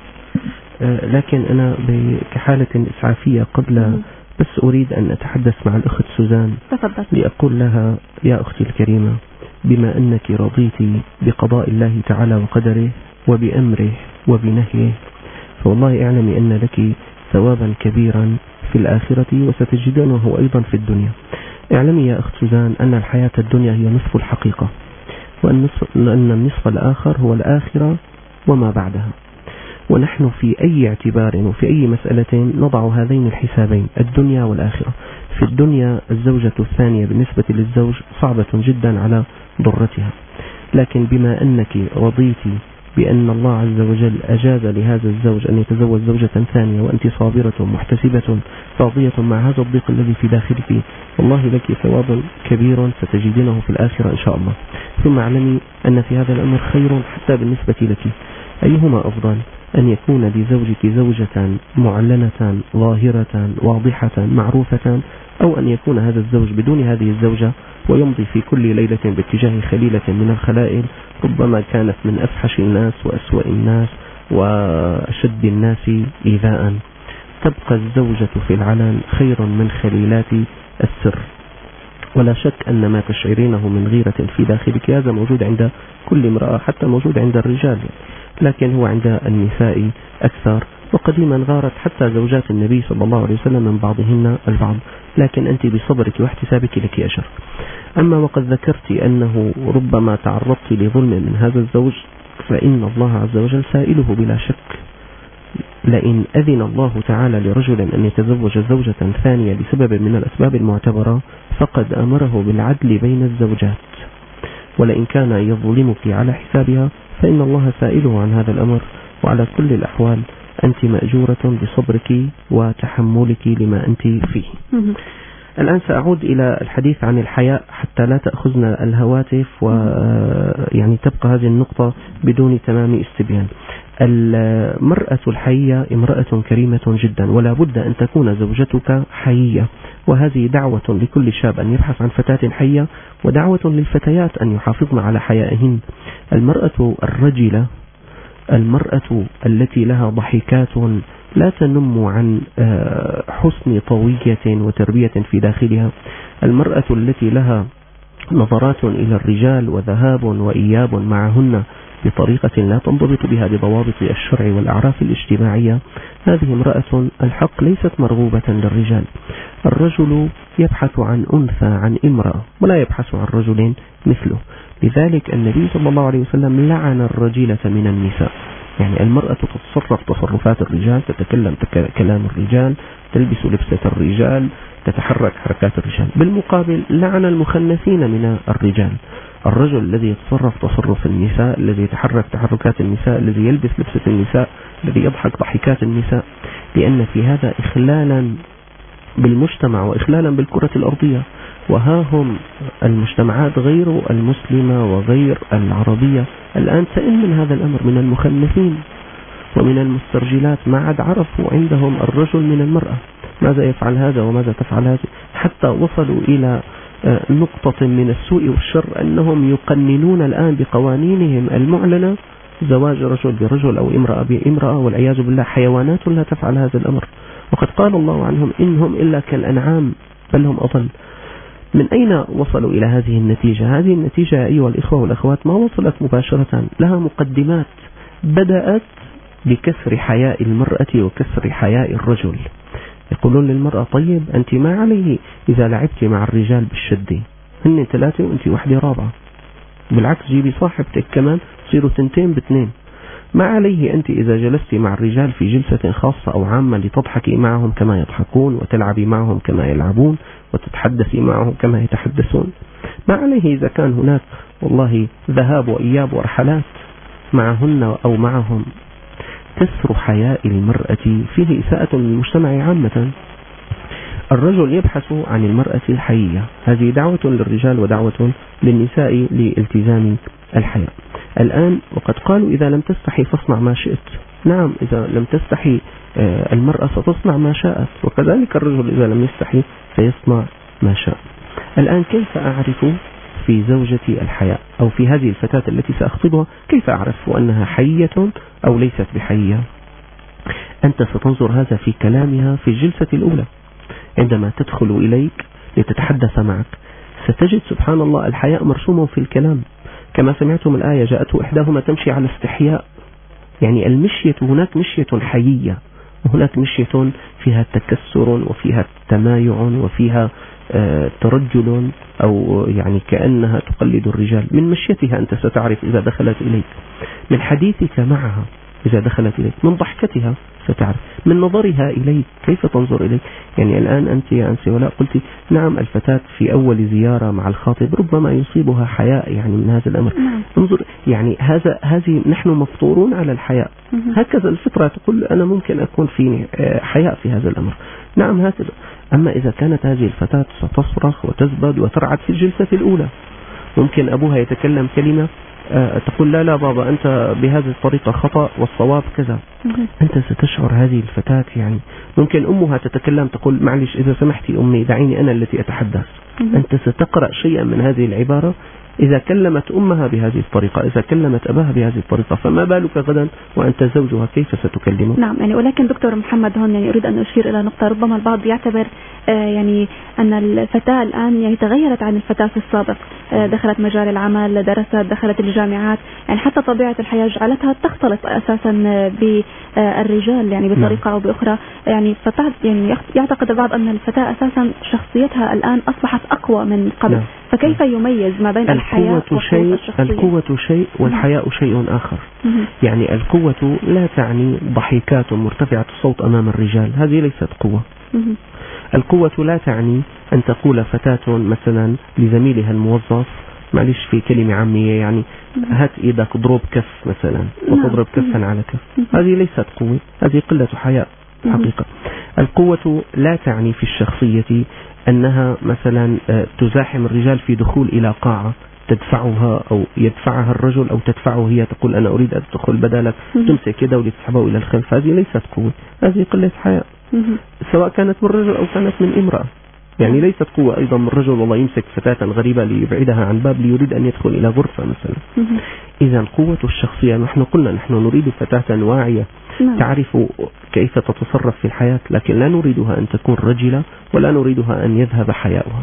لكن أنا كحالة إسعافية قبل بس أريد أن أتحدث مع الأخت سوزان. تفضل. لأقول لها يا أختي الكريمة، بما أنك رضيتي بقضاء الله تعالى وقدره وبأمره وبنهيه، فوالله اعلمي أن لك ثوابا كبيرا في الآخرة وستجدونه أيضا في الدنيا. اعلمي يا أخت سوزان أن الحياة الدنيا هي نصف الحقيقة، وأن النصف الآخر هو الآخرة وما بعدها. ونحن في أي اعتبار وفي أي مسألة نضع هذين الحسابين، الدنيا والآخرة. في الدنيا الزوجة الثانية بالنسبة للزوج صعبة جدا على ضرتها، لكن بما أنك رضيتي بأن الله عز وجل أجاز لهذا الزوج أن يتزوج زوجة ثانية وأنت صابرة محتسبة راضية مع هذا الضيق الذي في داخلك، والله لك ثواب كبير ستجدينه في الآخرة إن شاء الله. ثم اعلمي أن في هذا الأمر خير حتى بالنسبة لك. أيهما أفضل، أن يكون لزوجك زوجة معلنة ظاهرة واضحة معروفة، أو أن يكون هذا الزوج بدون هذه الزوجة ويمضي في كل ليلة باتجاه خليلة من الخلائل ربما كانت من أفحش الناس وأسوأ الناس وأشد الناس إيذاء. تبقى الزوجة في العلن خير من خليلات السر. ولا شك أن ما تشعرينه من غيرة في داخلك هذا موجود عند كل امرأة، حتى موجود عند الرجال، لكن هو عند النساء أكثر. وقديما غارت حتى زوجات النبي صلى الله عليه وسلم من بعضهن البعض، لكن أنت بصبرك واحتسابك لك أجر. أما وقد ذكرت أنه ربما تعرضت لظلم من هذا الزوج، فإن الله عز وجل سائله بلا شك. لئن أذن الله تعالى لرجل أن يتزوج زوجة ثانية لسبب من الأسباب المعتبرة فقد أمره بالعدل بين الزوجات، ولئن كان يظلمك على حسابها فإن الله سائله عن هذا الأمر. وعلى كل الأحوال أنت مأجورة بصبرك وتحملك لما أنت فيه. الآن سأعود إلى الحديث عن الحياء حتى لا تأخذنا الهواتف ويعني تبقى هذه النقطة بدون تمام استبيان. المرأة الحية امرأة كريمة جدا، ولا بد أن تكون زوجتك حية، وهذه دعوة لكل شاب أن يبحث عن فتاة حية، ودعوة للفتيات أن يحافظن على حيائهن. المرأة الرجلة، المرأة التي لها ضحكات لا تنم عن حسن طوية وتربية في داخلها، المرأة التي لها نظرات إلى الرجال وذهاب وإياب معهن بطريقة لا تنضبط بها بضوابط الشرع والأعراف الاجتماعية، هذه امرأة الحق ليست مرغوبة للرجال. الرجل يبحث عن أنثى، عن امرأة، ولا يبحث عن رجل مثله. لذلك النبي صلى الله عليه وسلم لعن الرجلة من النساء. يعني المرأة تتصرف تصرفات الرجال، تتكلم كلام الرجال، تلبس لبسة الرجال، تتحرك حركات الرجال. بالمقابل لعن المخنثين من الرجال، الرجل الذي يتصرف تصرف النساء، الذي يتحرك تحركات النساء، الذي يلبس لبسة النساء، الذي يضحك ضحكات النساء، لأن في هذا إخلالا بالمجتمع وإخلالا بالكرة الأرضية. وها هم المجتمعات غير المسلمة وغير العربية الآن تئن من هذا الأمر، من المخنثين ومن المسترجلات، ما عاد عرفوا عندهم الرجل من المرأة، ماذا يفعل هذا وماذا تفعل هذا، حتى وصلوا إلى نقطة من السوء والشر أنهم يقننون الآن بقوانينهم المعلنة زواج رجل برجل أو امرأة بامرأة، والعياذ بالله حيوانات لا تفعل هذا الأمر. وقد قال الله عنهم إنهم إلا كالأنعام بل هم أضل. من أين وصلوا إلى هذه النتيجة؟ هذه النتيجة أيها الإخوة والأخوات ما وصلت مباشرة، لها مقدمات بدأت بكسر حياء المرأة وكسر حياء الرجل. يقولون للمرأة طيب أنت ما عليه إذا لعبت مع الرجال بالشدة، هن 3 وأنت واحدة رابعة، بالعكس جيبي صاحبتك كمان تصيروا 2 ب2. ما عليه أنت إذا جلست مع الرجال في جلسة خاصة أو عامة لتضحكي معهم كما يضحكون، وتلعبي معهم كما يلعبون، وتتحدثي معهم كما يتحدثون. ما عليه إذا كان هناك والله ذهاب وإياب ورحلات معهن أو معهم. كسر حياء المرأة فيه إساءة للمجتمع عامة. الرجل يبحث عن المرأة الحية، هذه دعوة للرجال ودعوة للنساء لالتزام الحياء. الآن وقد قالوا إذا لم تستحي فاصنع ما شئت. نعم، إذا لم تستحي المرأة ستصنع ما شاءت، وكذلك الرجل إذا لم يستحي سيصنع ما شاء. الآن كيف أعرف في زوجتي الحياء، أو في هذه الفتاة التي سأخطبها كيف أعرف أنها حية أو ليست بحية؟ أنت ستنظر هذا في كلامها في الجلسة الأولى. عندما تدخل إليك لتتحدث معك ستجد سبحان الله الحياء مرسوم في الكلام، كما سمعتم الآية جاءته إحداهما تمشي على استحياء. يعني المشية هناك مشية حيية، وهناك مشية فيها تكسر وفيها تمايع وفيها ترجل، أو يعني كأنها تقلد الرجال. من مشيتها أنت ستعرف إذا دخلت إليك، من حديثك معها إذا دخلت إليك، من ضحكتها ستعرف، من نظرها إليك كيف تنظر إليك. يعني الآن أنت يا أنسي ولاء قلت نعم الفتاة في أول زيارة مع الخاطب ربما يصيبها حياء يعني من هذا الأمر. انظر يعني هذه نحن مفطورون على الحياء، هكذا الفطرة تقول أنا ممكن أكون فيني حياء في هذا الأمر، نعم هكذا. أما إذا كانت هذه الفتاة ستصرخ وتزبد وترعد في الجلسة الأولى، ممكن أبوها يتكلم كلمة تقول لا بابا أنت بهذه الطريقة خطأ والصواب كذا. أنت ستشعر هذه الفتاة، يعني ممكن أمها تتكلم تقول معلش إذا سمحتي أمي دعيني أنا التي أتحدث. أنت ستقرأ شيئا من هذه العبارة إذا كلمت أمها بهذه الطريقة، إذا كلمت أباها بهذه الطريقة، فما بالك غدا وأنت زوجها كيف ستكلمه؟ نعم يعني ولكن دكتور محمد هون يعني أريد أن أشير إلى نقطة. ربما البعض يعتبر يعني أن الفتاة الآن يعني تغيرت عن الفتاة في السابق، دخلت مجال العمل، درست، دخلت الجامعات، يعني حتى طبيعة الحياة جعلتها تختلط أساسا بالرجال يعني بطريقة أو بأخرى. يعني يعني يعتقد البعض أن الفتاة أساسا شخصيتها الآن أصبحت أقوى من قبل. فكيف يميز ما بين الحياء والشخصية؟ القوة شيء والحياء شيء آخر. يعني القوة لا تعني ضحكات مرتفعة الصوت أمام الرجال، هذه ليست قوة. القوة لا تعني أن تقول فتاة مثلا لزميلها الموظف معلش في كلمة عامية يعني هات إيدك اضرب كف مثلا وتضرب كفا على كف، هذه ليست قوة، هذه قلة حياء حقيقة. القوة لا تعني في الشخصية أنها مثلا تزاحم الرجال في دخول إلى قاعة تدفعها أو يدفعها الرجل أو تدفعه هي، تقول أنا أريد أن أدخل بدلك تمسك يده ولتسحبه إلى الخلف، هذه ليست قوة، هذه قلة حياء سواء كانت من رجل أو كانت من امرأة. يعني ليست قوة أيضا من رجل والله يمسك فتاة غريبة ليبعدها عن باب ليريد أن يدخل إلى غرفة مثلا. إذا قوة الشخصية نحن قلنا نحن نريد فتاة واعية تعرف كيف تتصرف في الحياة، لكن لا نريدها أن تكون رجلة ولا نريدها أن يذهب حياؤها.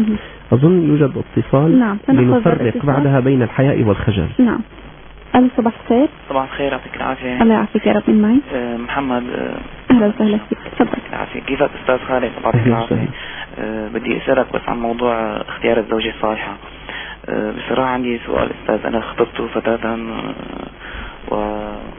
أظن يوجد اتصال لنفرق بعدها بين الحياء والخجل. نعم. صباح الخير. صباح الخير، يعطيك العافية. الله يعافيك يا رب. من معي؟ محمد. أهلا وسهلا فيك، تفضل. العافية. كيفك أستاذ خالد؟ يعطيك العافية. بدي أسألك بس عن موضوع اختيار الزوجة الصالحة. بصراحة عندي سؤال أستاذ، أنا خطبت فتاة و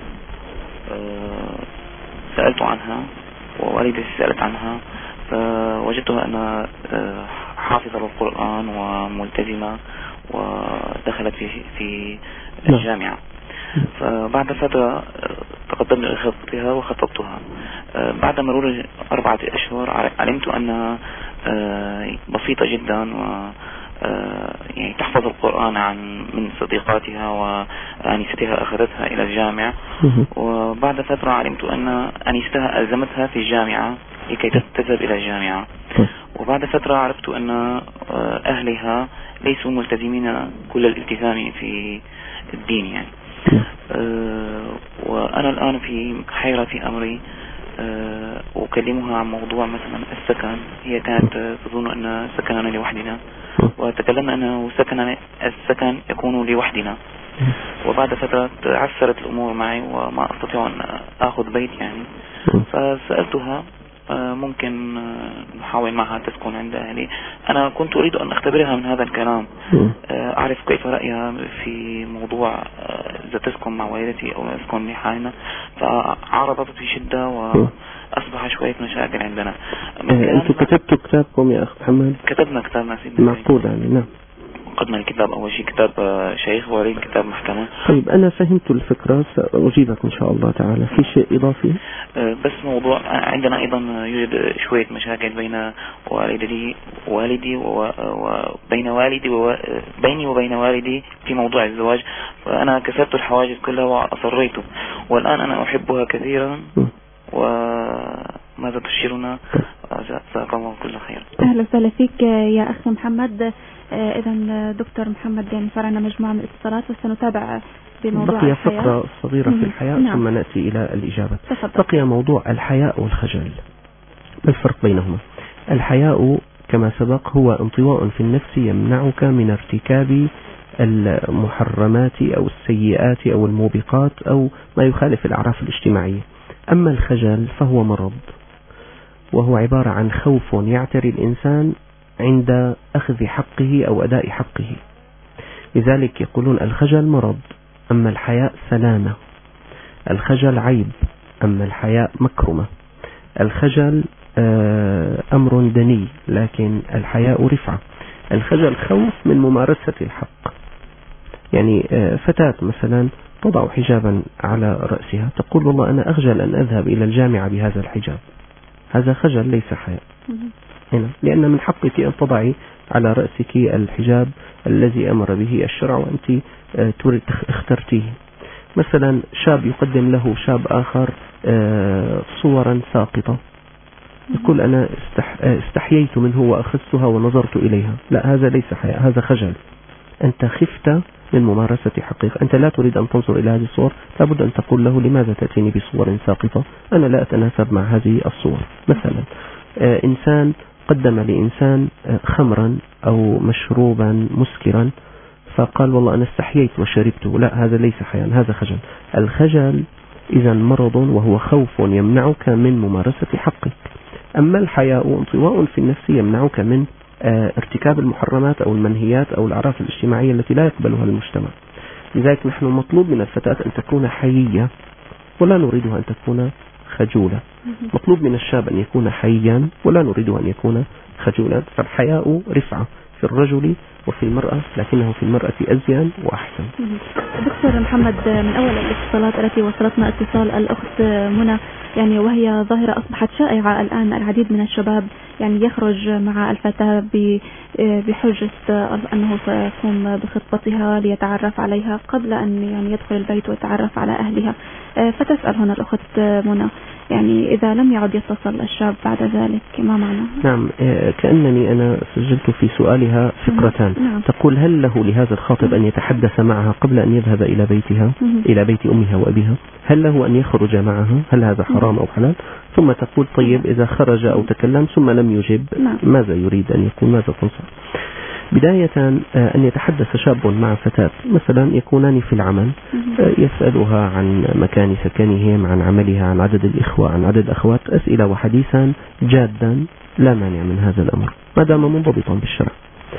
سألت عنها ووالدتي سألت عنها، فوجدتها أنها حافظة للقرآن وملتزمة ودخلت في الجامعة. فبعد فترة تقدمت لخطبتها وخطبتها. بعد مرور 4 أشهر علمت أنها بسيطة جدا و يعني تحفظ القرآن من صديقاتها وأنيستها أخذتها إلى الجامعة. وبعد فترة علمت أن أنيستها ألزمتها في الجامعة لكي تذهب إلى الجامعة. وبعد فترة عرفت أن أهلها ليسوا ملتزمين كل الالتزام في الدين يعني. وأنا الآن في حيرة في أمري. أكلمها عن موضوع مثلا السكن، هي كانت تظن أن سكننا لوحدنا، وتكلمنا أنه السكن يكون لوحدنا. وبعد فترة تعثرت الأمور معي وما أستطيع أن أخذ بيت يعني. فسألتها ممكن نحاول معها تسكن عند أهلي. أنا كنت أريد أن أختبرها من هذا الكلام، أعرف كيف رأيها في موضوع إذا تسكن مع والدتي أو أسكن لحالنا. فعارضت في شدة وأصبح شوية مشاكل عندنا. أنتوا كتبتوا كتابكم يا أخ محمد؟ كتبنا كتابنا سيدي. معقول يعني. نعم. قدنا الكتاب أول شيء كتاب شيخ وبعدين كتاب محكمة. طيب أنا فهمت الفكرة، سأجيبك إن شاء الله تعالى. في شيء إضافي؟ بس موضوع عندنا أيضا يوجد شوية مشاكل بين والدي وبين والدي بيني وبين والدي في موضوع الزواج. فأنا كسرت الحواجز كلها وأصريت، والآن أنا أحبها كثيرا. وماذا تشيرنا؟ جزاكم الله كل خير. أهلا وسهلا فيك يا أخي محمد. إذا دكتور محمد يعني فرعنا مجموعة من الاتصالات وسنتابع بموضوع بقي الحياة. فقرة صغيرة في الحياة نعم. ثم نأتي إلى الإجابة. تفضل. بقي موضوع الحياء والخجل، ما الفرق بينهما؟ الحياء كما سبق هو انطواء في النفس يمنعك من ارتكاب المحرمات أو السيئات أو الموبقات أو ما يخالف الأعراف الاجتماعية. أما الخجل فهو مرض، وهو عبارة عن خوف يعتري الإنسان عند أخذ حقه أو أداء حقه. لذلك يقولون الخجل مرض، أما الحياء سلامة. الخجل عيب، أما الحياء مكرمة. الخجل أمر دني، لكن الحياء رفعة. الخجل خوف من ممارسة الحق. يعني فتاة مثلا تضع حجابا على رأسها تقول والله أنا أخجل أن أذهب إلى الجامعة بهذا الحجاب. هذا خجل ليس حياء هنا، لأن من حقك أن تضعي على رأسك الحجاب الذي أمر به الشرع وأنت تريد اخترتيه. مثلا شاب يقدم له شاب آخر صورا ساقطة، يقول أنا استحييت منه وأخذتها ونظرت إليها. لا، هذا ليس حياء، هذا خجل. أنت خفت من ممارسة حقيقة، أنت لا تريد أن تنظر إلى هذه الصور، لابد أن تقول له لماذا تأتيني بصور ساقطة، أنا لا أتناسب مع هذه الصور. مثلا إنسان قدم لإنسان خمرا أو مشروبا مسكرا فقال والله أنا استحييت وشربته. لا، هذا ليس حياء، هذا خجل. الخجل إذا مرض وهو خوف يمنعك من ممارسة حقك. أما الحياء انطواء في النفس يمنعك من ارتكاب المحرمات أو المنهيات أو الأعراف الاجتماعية التي لا يقبلها المجتمع. لذلك نحن مطلوب من الفتاة أن تكون حيية ولا نريدها أن تكون خجولة. مطلوب من الشاب أن يكون حيا ولا نريده أن يكون خجولا. فالحياء رفعة في الرجل وفي المرأة، لكنه في المرأة أزين وأحسن. دكتور محمد، من أول الاتصالات التي وصلتنا اتصال الأخت منى، يعني وهي ظاهرة أصبحت شائعة الآن. العديد من الشباب يعني يخرج مع الفتاة بحجة أنه سيقوم بخطبتها ليتعرف عليها قبل أن يعني يدخل البيت ويتعرف على أهلها. فتسأل هنا الأخت منى، يعني إذا لم يعد يتصل الشاب بعد ذلك ما معنى؟ نعم، كأنني أنا سجلت في سؤالها فكرتان. نعم. تقول هل له لهذا الخاطب أن يتحدث معها قبل أن يذهب إلى بيتها إلى بيت أمها وأبيها؟ هل له أن يخرج معها؟ هل هذا حرام أو حلال؟ ثم تقول طيب إذا خرج أو تكلم ثم لم يجب ماذا يريد أن يقول؟ ماذا تنصح؟ بداية أن يتحدث شاب مع فتاة مثلا يكونان في العمل، يسألها عن مكان سكنهم، عن عملها، عن عدد الإخوة، عن عدد أخوات، أسئلة وحديثا جادا لا مانع من هذا الأمر ما دام منضبطا بالشرع.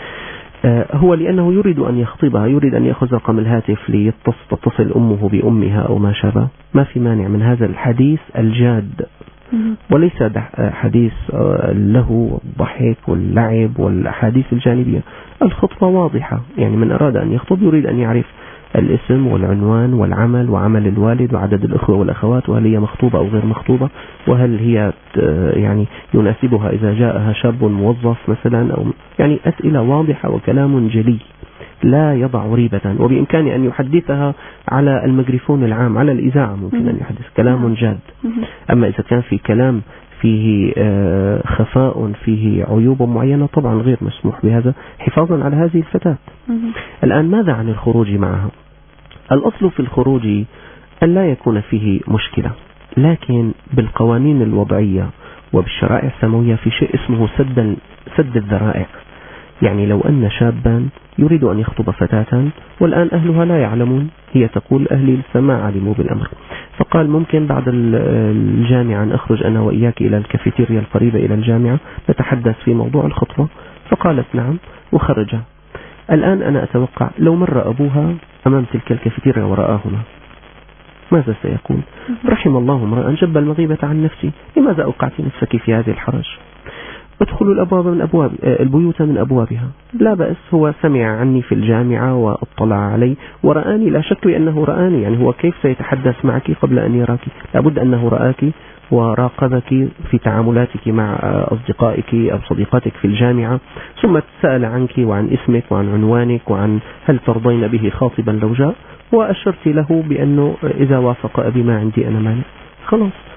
هو لأنه يريد أن يخطبها، يريد أن يأخذ رقم الهاتف لتتصل أمه بأمها أو ما شابه، ما في مانع من هذا الحديث الجاد، وليس حديث له الضحك واللعب والأحاديث الجانبية. الخطبة واضحة، يعني من أراد أن يخطب يريد أن يعرف الاسم والعنوان والعمل وعمل الوالد وعدد الأخوة والأخوات، وهل هي مخطوبة أو غير مخطوبة، وهل هي يعني يناسبها إذا جاءها شاب موظف مثلا، أو يعني أسئلة واضحة وكلام جلي لا يضع ريبة. وبإمكانه أن يحدثها على الميكروفون العام، على الإذاعة ممكن أن يحدث كلام جاد. أما إذا كان في كلام فيه خفاء، فيه عيوب معينة، طبعا غير مسموح بهذا حفاظا على هذه الفتاة. الآن ماذا عن الخروج معها؟ الأصل في الخروج أن لا يكون فيه مشكلة، لكن بالقوانين الوضعية وبالشرائع السماوية في شيء اسمه سد الذرائع. يعني لو أن شابا يريد أن يخطب فتاة والآن أهلها لا يعلمون، هي تقول أهلي لسه ما علموا بالأمر، فقال ممكن بعد الجامعة نخرج أنا وإياك إلى الكافيتيريا القريبة إلى الجامعة نتحدث في موضوع الخطبة. فقالت نعم وخرج. الآن أنا أتوقع لو مر أبوها أمام تلك الكافيتيريا ورآهما ماذا سيكون؟ رحم الله امرأ جب المغيبة عن نفسي، لماذا أوقعت نفسك في هذه الحرج؟ ادخلوا البيوت من أبوابها، لا بأس. هو سمع عني في الجامعة واطلع علي ورآني، لا شك بأنه رآني، يعني هو كيف سيتحدث معك قبل أن يراك؟ لابد أنه رآك وراقبك في تعاملاتك مع أصدقائك أو صديقاتك في الجامعة، ثم سأل عنك وعن اسمك وعن عنوانك وعن هل ترضين به خاطبا لو جاء، وأشرت له بأنه إذا وافق أبي ما عندي أنا مانع. خلاص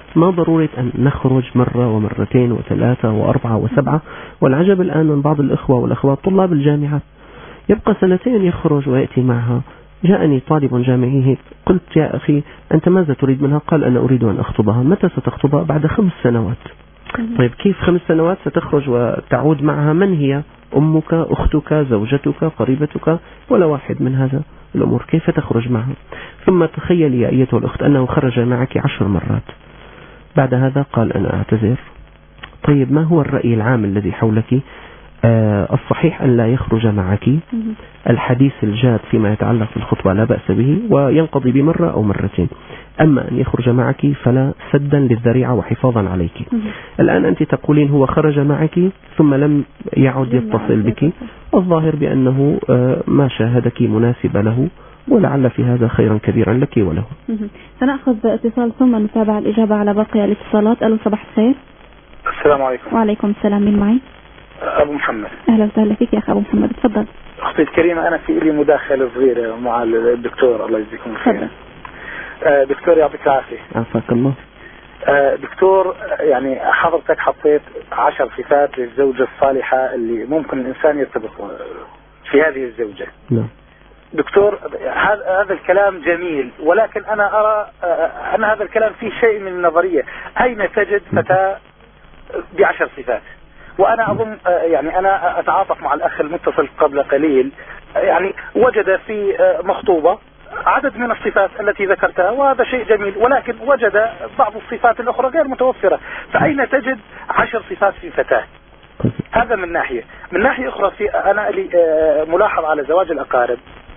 ما ضرورة أن نخرج مرة ومرتين وثلاثة وأربعة وسبعة. والعجب الآن من بعض الإخوة والأخوات طلاب الجامعات يبقى 2 يخرج ويأتي معها. جاءني طالب جامعي هيك، قلت يا أخي أنت ماذا تريد منها؟ قال أنا أريد أن أخطبها. متى ستخطبها؟ بعد 5 سنوات. طيب كيف 5 سنوات ستخرج وتعود معها؟ من هي؟ أمك، أختك، زوجتك، قريبتك، ولا واحد من هذا الأمور. كيف تخرج معها؟ ثم تخيلي يا أيتها الأخت أنه خرج معك 10 مرات. بعد هذا قال أنا أعتذر. طيب ما هو الرأي العام الذي حولك؟ الصحيح أن لا يخرج معك. الحديث الجاد فيما يتعلق بالخطبة لا بأس به وينقضي بمرة أو مرتين. أما أن يخرج معك فلا، سدا للذريعة وحفاظا عليك. الآن أنت تقولين هو خرج معك ثم لم يعد يتصل بك. الظاهر بأنه ما شاهدك مناسبة له، ولعل في هذا خيرا كبيرا لك وله. سنأخذ اتصال ثم نتابع الإجابة على باقي الاتصالات. ألو صباح الخير. السلام عليكم. وعليكم السلام. من معي؟ أبو محمد. أهلا وسهلا فيك يا أخ أبو محمد، تفضل. أختي الكريمة، أنا في لي مداخلة صغيرة مع الدكتور، الله يجزيكم خير. دكتور يعطيك العافية. عافاك الله. دكتور، يعني حضرتك حطيت 10 صفات للزوجة الصالحة اللي ممكن الإنسان يرتبط في هذه الزوجة. نعم. دكتور، هذا الكلام جميل، ولكن أنا أرى أن هذا الكلام فيه شيء من النظرية. أين تجد فتاة ب10 صفات؟ وأنا أظن يعني أنا أتعاطف مع الأخ المتصل قبل قليل، يعني وجد في مخطوبة عدد من الصفات التي ذكرتها، وهذا شيء جميل، ولكن وجد بعض الصفات الأخرى غير متوفرة. فأين تجد 10 صفات في فتاة؟ هذا من ناحية. من ناحية أخرى، أنا لي ملاحظ على زواج الأقارب.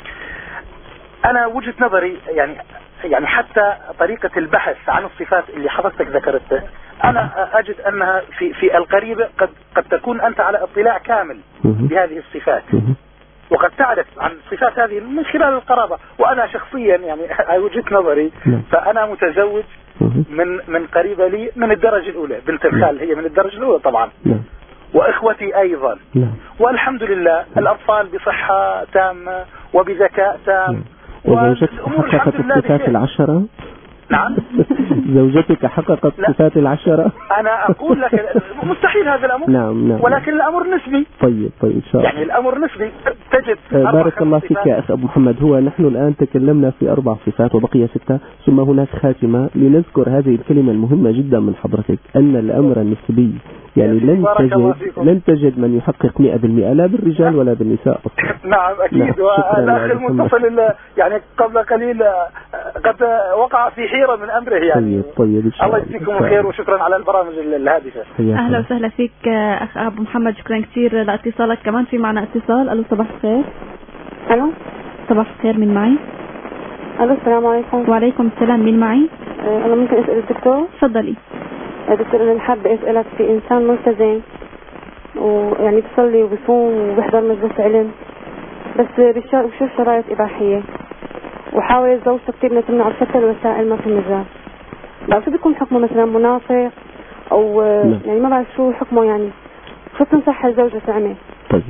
أنا وجهة نظري يعني حتى طريقة البحث عن الصفات اللي حضرتك ذكرتها، أنا أجد أنها في القريبة قد تكون أنت على اطلاع كامل بهذه الصفات، وقد تعرف عن الصفات هذه من خلال القرابة. وأنا شخصيا يعني وجهة نظري، فأنا متزوج من قريبة لي من الدرجة الأولى، بنت الخال هي من الدرجة الأولى طبعا، وإخوتي أيضا، والحمد لله الأطفال بصحة تامة وبذكاء تام. وزوجتك حققت الصفات 10؟ نعم. زوجتك حققت صفات 10؟ أنا أقول لك مستحيل هذا الأمر. نعم. ولكن الأمر نسبي. طيب إن شاء الله. يعني الأمر نسبي. تجد بارك الله فيك يا أخ أبو محمد. هو نحن الآن تكلمنا في 4 صفات وبقي 6، ثم هناك خاتمة لنذكر هذه الكلمة المهمة جدا من حضرتك، أن الأمر نسبي. يعني لن تجد من يحقق 100%، لا بالرجال ولا بالنساء. نعم أكيد. والأخ المتصل يعني قبل قليل قد وقع في حيرة من أمره يعني. طيب الله يجزيكم الخير، وشكرا على البرامج الهادفة. أهلا وسهلا فيك أخ أبو محمد، شكرا كثير لاتصالك. كمان في معنا اتصال. ألو صباح الخير. ألو صباح الخير. من معي؟ ألو السلام عليكم. وعليكم السلام. من معي؟ أنا ممكن أسأل الدكتور؟ تفضلي. دكتور، أنا حابة أسألك في إنسان ملتزم ويعني بيصلي وبيصوم وبيحضر مجلس علم، بس بشوف شرايط إباحية، وحاول زوجته كثير انها تمنع بشتى الوسائل، ما في مجال. لا شو بيكون حكمه؟ مثلا منافق او يعني ما بعرف شو حكمه، يعني شو تنصح الزوجة تعمل؟ طيب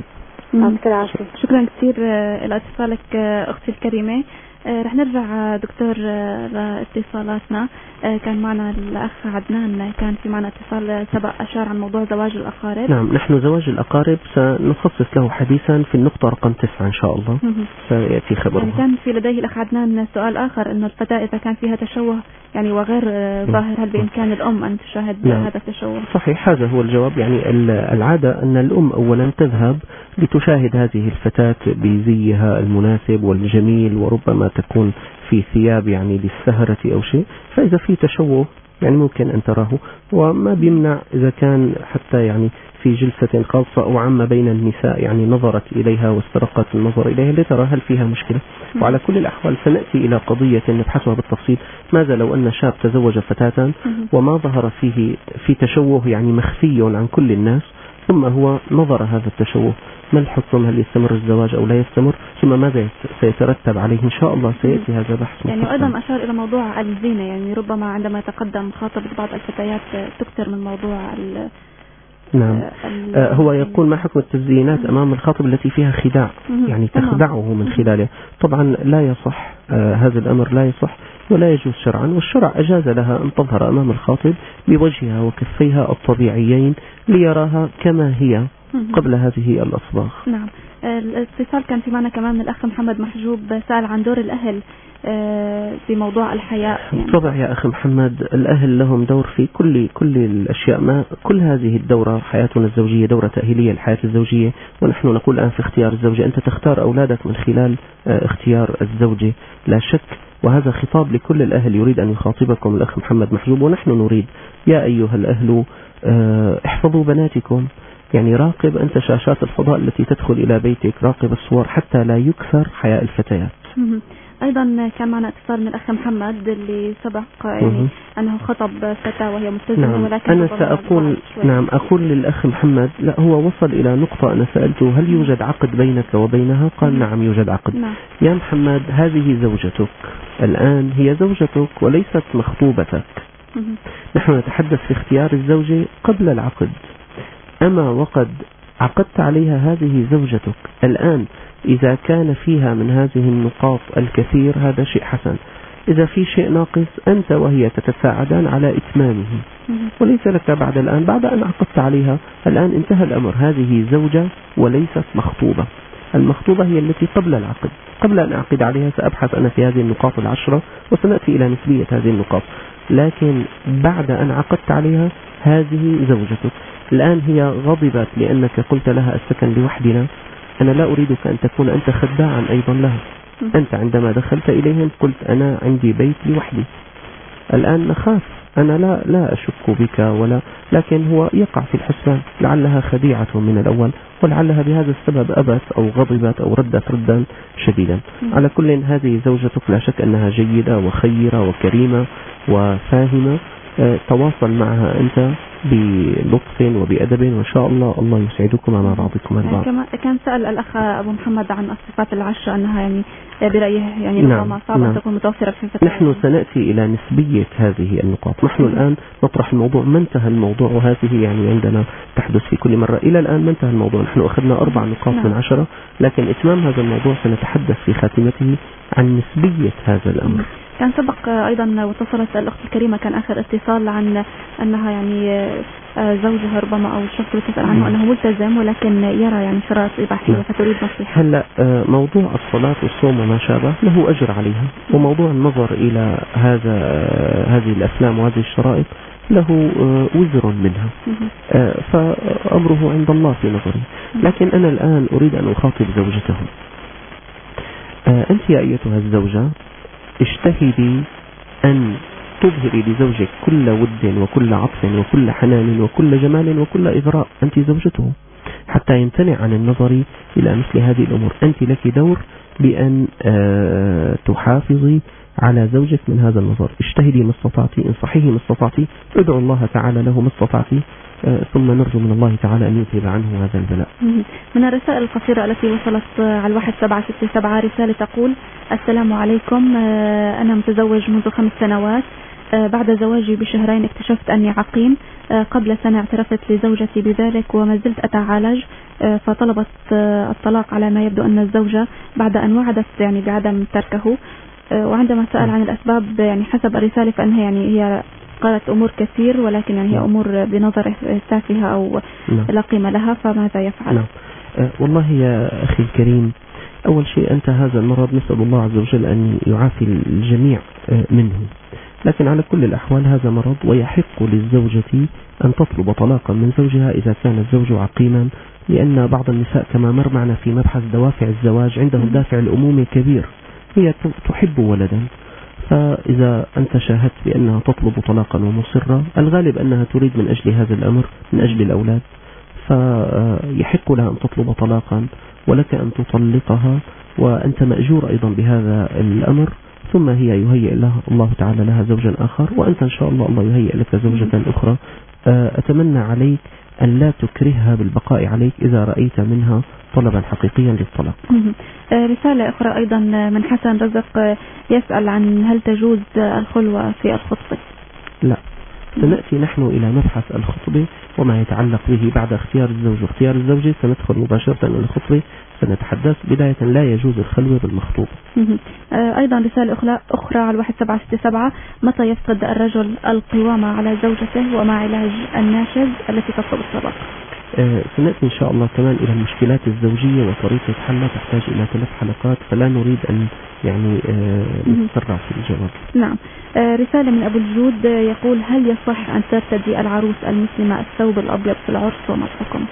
شكرا كثير لاتصالك اختي الكريمة. رح نرجع دكتور لاتصالاتنا. كان معنا الأخ عدنان، كان في معنا اتصال سبق أشار عن موضوع زواج الأقارب. نعم، نحن زواج الأقارب سنخصص له حديثا في النقطة رقم 9 إن شاء الله. سيأتي خبره. يعني كان في لديه الأخ عدنان سؤال آخر، أنه الفتاة إذا كان فيها تشوه يعني وغير ظاهر، هل بإمكان الأم أن تشاهد هذا التشوه؟ صحيح، هذا هو الجواب. يعني العادة أن الأم أولا تذهب لتشاهد هذه الفتاة بزيها المناسب والجميل، وربما تكون في ثياب يعني للسهرة أو شيء، فإذا في تشوه يعني ممكن أن تراه، وما بيمنع إذا كان حتى يعني في جلسة خاصة أو عامة بين النساء يعني نظرت إليها واسترقت النظر إليها لترى هل فيها مشكلة. وعلى كل الأحوال سنأتي إلى قضية نبحثها بالتفصيل. ماذا لو أن شاب تزوج فتاة وما ظهر فيه في تشوه يعني مخفي عن كل الناس، ثم هو نظر هذا التشوه، ما الحكم؟ هل يستمر الزواج أو لا يستمر؟ ثم ماذا سيترتب عليه؟ إن شاء الله سيأتي هذا بحث. يعني أيضا أشار إلى موضوع الزينة، يعني ربما عندما يتقدم خاطب بعض الفتيات تكثر من موضوع نعم. هو يقول ما حكم التزيينات أمام الخاطب التي فيها خداع، يعني تخدعه من خلاله؟ طبعا لا يصح، هذا الأمر لا يصح. ولا يجوز شرعا، والشرع أجاز لها أن تظهر أمام الخاطب بوجهها وكفيها الطبيعيين ليراها كما هي قبل هذه الأصباغ. نعم. الاتصال كان في معنا كمان من الأخ محمد محجوب، سأل عن دور الأهل في موضوع الحياء. طبعا يا أخي محمد، الأهل لهم دور في كل الأشياء. ما كل هذه الدورة، حياتنا الزوجية دورة تأهيلية للحياة الزوجية، ونحن نقول الآن في اختيار الزوجة أنت تختار أولادك من خلال اختيار الزوجة لا شك، وهذا خطاب لكل الأهل يريد أن يخاطبكم الأخ محمد محجوب، ونحن نريد يا أيها الأهل احفظوا بناتكم، يعني راقب أنت شاشات الفضاء التي تدخل إلى بيتك، راقب الصور حتى لا يكثر حياء الفتيات. أيضا كان معنا اتصال من الأخ محمد اللي سبق يعني أنه خطب فتاة وهي ملتزمة. نعم. ولكن أنا أقول للأخ محمد لا، هو وصل إلى نقطة أنا سألته هل يوجد عقد بينك وبينها؟ قال نعم يوجد عقد. نعم. يا محمد هذه زوجتك الآن، هي زوجتك وليست مخطوبتك. نحن نتحدث في اختيار الزوجة قبل العقد، أما وقد عقدت عليها هذه زوجتك الآن، إذا كان فيها من هذه النقاط الكثير هذا شيء حسن، إذا في شيء ناقص أنت وهي تتساعدان على إتمامه، وليس لك بعد الآن بعد أن عقدت عليها الآن انتهى الأمر، هذه زوجة وليست مخطوبة. المخطوبة هي التي قبل العقد، قبل أن أعقد عليها سأبحث أنا في هذه النقاط 10 وسنأتي إلى نسبية هذه النقاط، لكن بعد أن عقدت عليها هذه زوجتك. الآن هي غضبت لأنك قلت لها السكن لوحدنا، أنا لا أريدك أن تكون أنت خداعا أيضا لها. أنت عندما دخلت إليهم قلت أنا عندي بيت لوحدي، الآن نخاف، أنا لا أشك بك لكن هو يقع في الحسبان، لعلها خديعة من الأول، ولعلها بهذا السبب أبت أو غضبت أو ردت ردا شديدا. على كل هذه زوجتك لا شك أنها جيدة وخيرة وكريمة وفاهمة، تواصل معها أنت بلطف وبأدب، وإن شاء الله الله يسعدكما مع بعضكم البعض. كان سأل الأخ أبو محمد عن الصفات 10 أنها يعني برأيه يعني ربما صعبة أن تكون متوفرة في فتاة. نحن سنأتي إلى نسبية هذه النقاط. نحن الآن نطرح الموضوع ما انتهى الموضوع، وهذه يعني عندنا تحدث في كل مرة إلى الآن ما انتهى الموضوع. نحن أخذنا 4 نقاط من 10، لكن إتمام هذا الموضوع سنتحدث في خاتمته عن نسبية هذا الأمر. كان سبق أيضا واتصلت الأخت الكريمة، كان آخر اتصال عن أنها يعني زوجها ربما أو الشخص اللي تسأل عنه أنه ملتزم ولكن يرى يعني شرائط إباحية فتريد نصيحة. هلا موضوع الصلاة والصوم وما شابه له أجر عليها، وموضوع النظر إلى هذه الأفلام وهذه الشرائط له وزر منها، فأمره عند الله في نظري. لكن أنا الآن أريد أن أخاطب زوجته. أنت يا أيتها الزوجة اجتهدي أن تظهري لزوجك كل ود وكل عطف وكل حنان وكل جمال وكل إغراء، أنت زوجته، حتى يمتنع عن النظر إلى مثل هذه الأمور. أنت لك دور بأن تحافظي على زوجك من هذا النظر. اجتهدي ما استطعتي، انصحيه ما استطعتي، ادعو الله تعالى له ما استطعتي، ثم نرجو من الله تعالى أن يذهب عنه هذا البلاء. من الرسائل القصيرة التي وصلت على 1767 رسالة تقول: السلام عليكم، أنا متزوج منذ 5 سنوات، بعد زواجي بشهرين اكتشفت أني عقيم، قبل سنة اعترفت لزوجتي بذلك وما زلت أتعالج، فطلبت الطلاق على ما يبدو أن الزوجة بعد أن وعدت يعني بعدم تركه. وعندما سأل عن الأسباب يعني حسب الرسالة فإنها يعني هي قالت أمور كثير، ولكن يعني هي أمور بنظره تافهة أو لا قيمة لها، فماذا يفعل؟ والله يا أخي الكريم، أول شيء أنت هذا المرض نسأل الله عز وجل أن يعافي الجميع منه، لكن على كل الأحوال هذا مرض، ويحق للزوجة أن تطلب طلاقا من زوجها إذا كان الزوج عقيما، لأن بعض النساء كما مر معنا في مبحث دوافع الزواج عندهم دافع الأمومة كبير، هي تحب ولدا، فإذا أنت شاهدت بأنها تطلب طلاقا ومصرة، الغالب أنها تريد من أجل هذا الأمر، من أجل الأولاد، فيحق لها أن تطلب طلاقا ولك أن تطلقها، وأنت مأجور أيضا بهذا الأمر، ثم هي يهيئ لها الله تعالى لها زوجا آخر، وأنت إن شاء الله الله يهيئ لك زوجة أخرى. أتمنى عليك أن لا تكرهها بالبقاء عليك إذا رأيت منها طلبا حقيقيا للطلاق. رسالة أخرى أيضا من حسن رزق يسأل عن هل تجوز الخلوة في الخطبة؟ لا، سنأتي نحن إلى مبحث الخطبة وما يتعلق به بعد اختيار الزوج واختيار الزوجة. سندخل مباشرة إلى الخطبة. سنتحدث بداية لا يجوز الخلوة بالمخطوبة. أيضا رسالة أخرى على 1767: متى يفقد الرجل القوامة على زوجته وما علاج الناشز التي تطلب الطلاق؟ سنأتي إن شاء الله كمان إلى المشكلات الزوجية وطريقة حلها، تحتاج إلى 3 حلقات، فلا نريد أن يعني نتسرع في الجواب. نعم. رسالة من أبو الجود يقول: هل يصح أن ترتدي العروس المسلمة الثوب الأبيض في العرس وما الحكم؟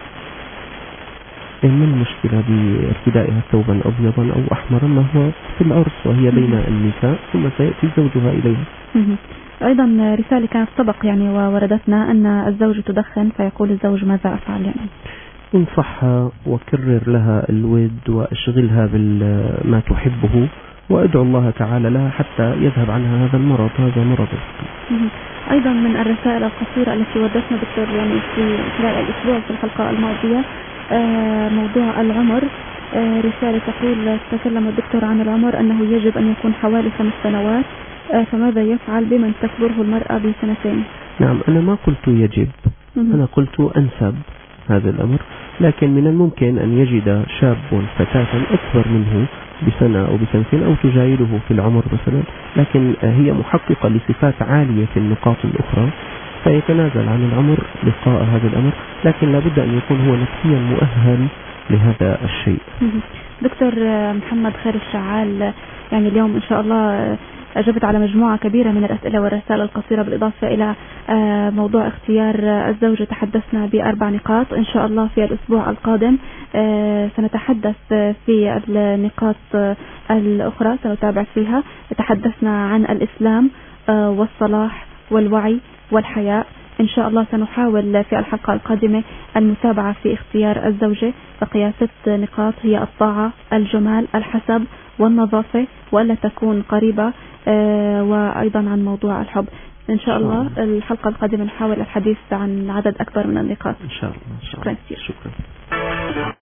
ما المشكلة بارتدائها ثوبا أبيضا أو أحمرا؟ ما هو في العرس وهي بين النساء ثم سيأتي زوجها إليها. أيضا رسالة كانت سبق يعني ووردتنا أن الزوج تدخن، فيقول الزوج: ماذا أفعل يعني؟ انصحها وكرر لها الود واشغلها بما تحبه وادعو الله تعالى لها حتى يذهب عنها هذا المرض. هذا مرض. أيضا من الرسائل القصيرة التي وردتنا دكتور يعني في خلال الأسبوع في الحلقة الماضية موضوع العمر. رسالة تقول: تكلم الدكتور عن العمر أنه يجب أن يكون حوالي 5 سنوات، فماذا يفعل بمن تكبره المرأة ب2 سنين؟ نعم، أنا ما قلت يجب، أنا قلت أنسب هذا الأمر، لكن من الممكن أن يجد شاب فتاة أكبر منه ب1 أو ب2 أو تجاهله في العمر مثلا، لكن هي محققة لصفات عالية في النقاط الأخرى، فيتنازل عن العمر لقاء هذا الأمر، لكن لابد أن يكون هو نفسيا مؤهل لهذا الشيء. دكتور محمد خير الشعال، يعني اليوم إن شاء الله أجبت على مجموعة كبيرة من الأسئلة والرسائل القصيرة، بالإضافة إلى موضوع اختيار الزوجة تحدثنا ب4 نقاط. إن شاء الله في الأسبوع القادم سنتحدث في النقاط الأخرى، سنتابع فيها. تحدثنا عن الإسلام والصلاح والوعي والحياء. إن شاء الله سنحاول في الحلقة القادمة المتابعة في اختيار الزوجة، بقي 6 نقاط هي الطاعة، الجمال، الحسب والنظافة، وألا تكون قريبة، وأيضا عن موضوع الحب. إن شاء الله الحلقة القادمة نحاول الحديث عن عدد أكبر من النقاط. إن شاء الله. شكرا كثير. شكرا.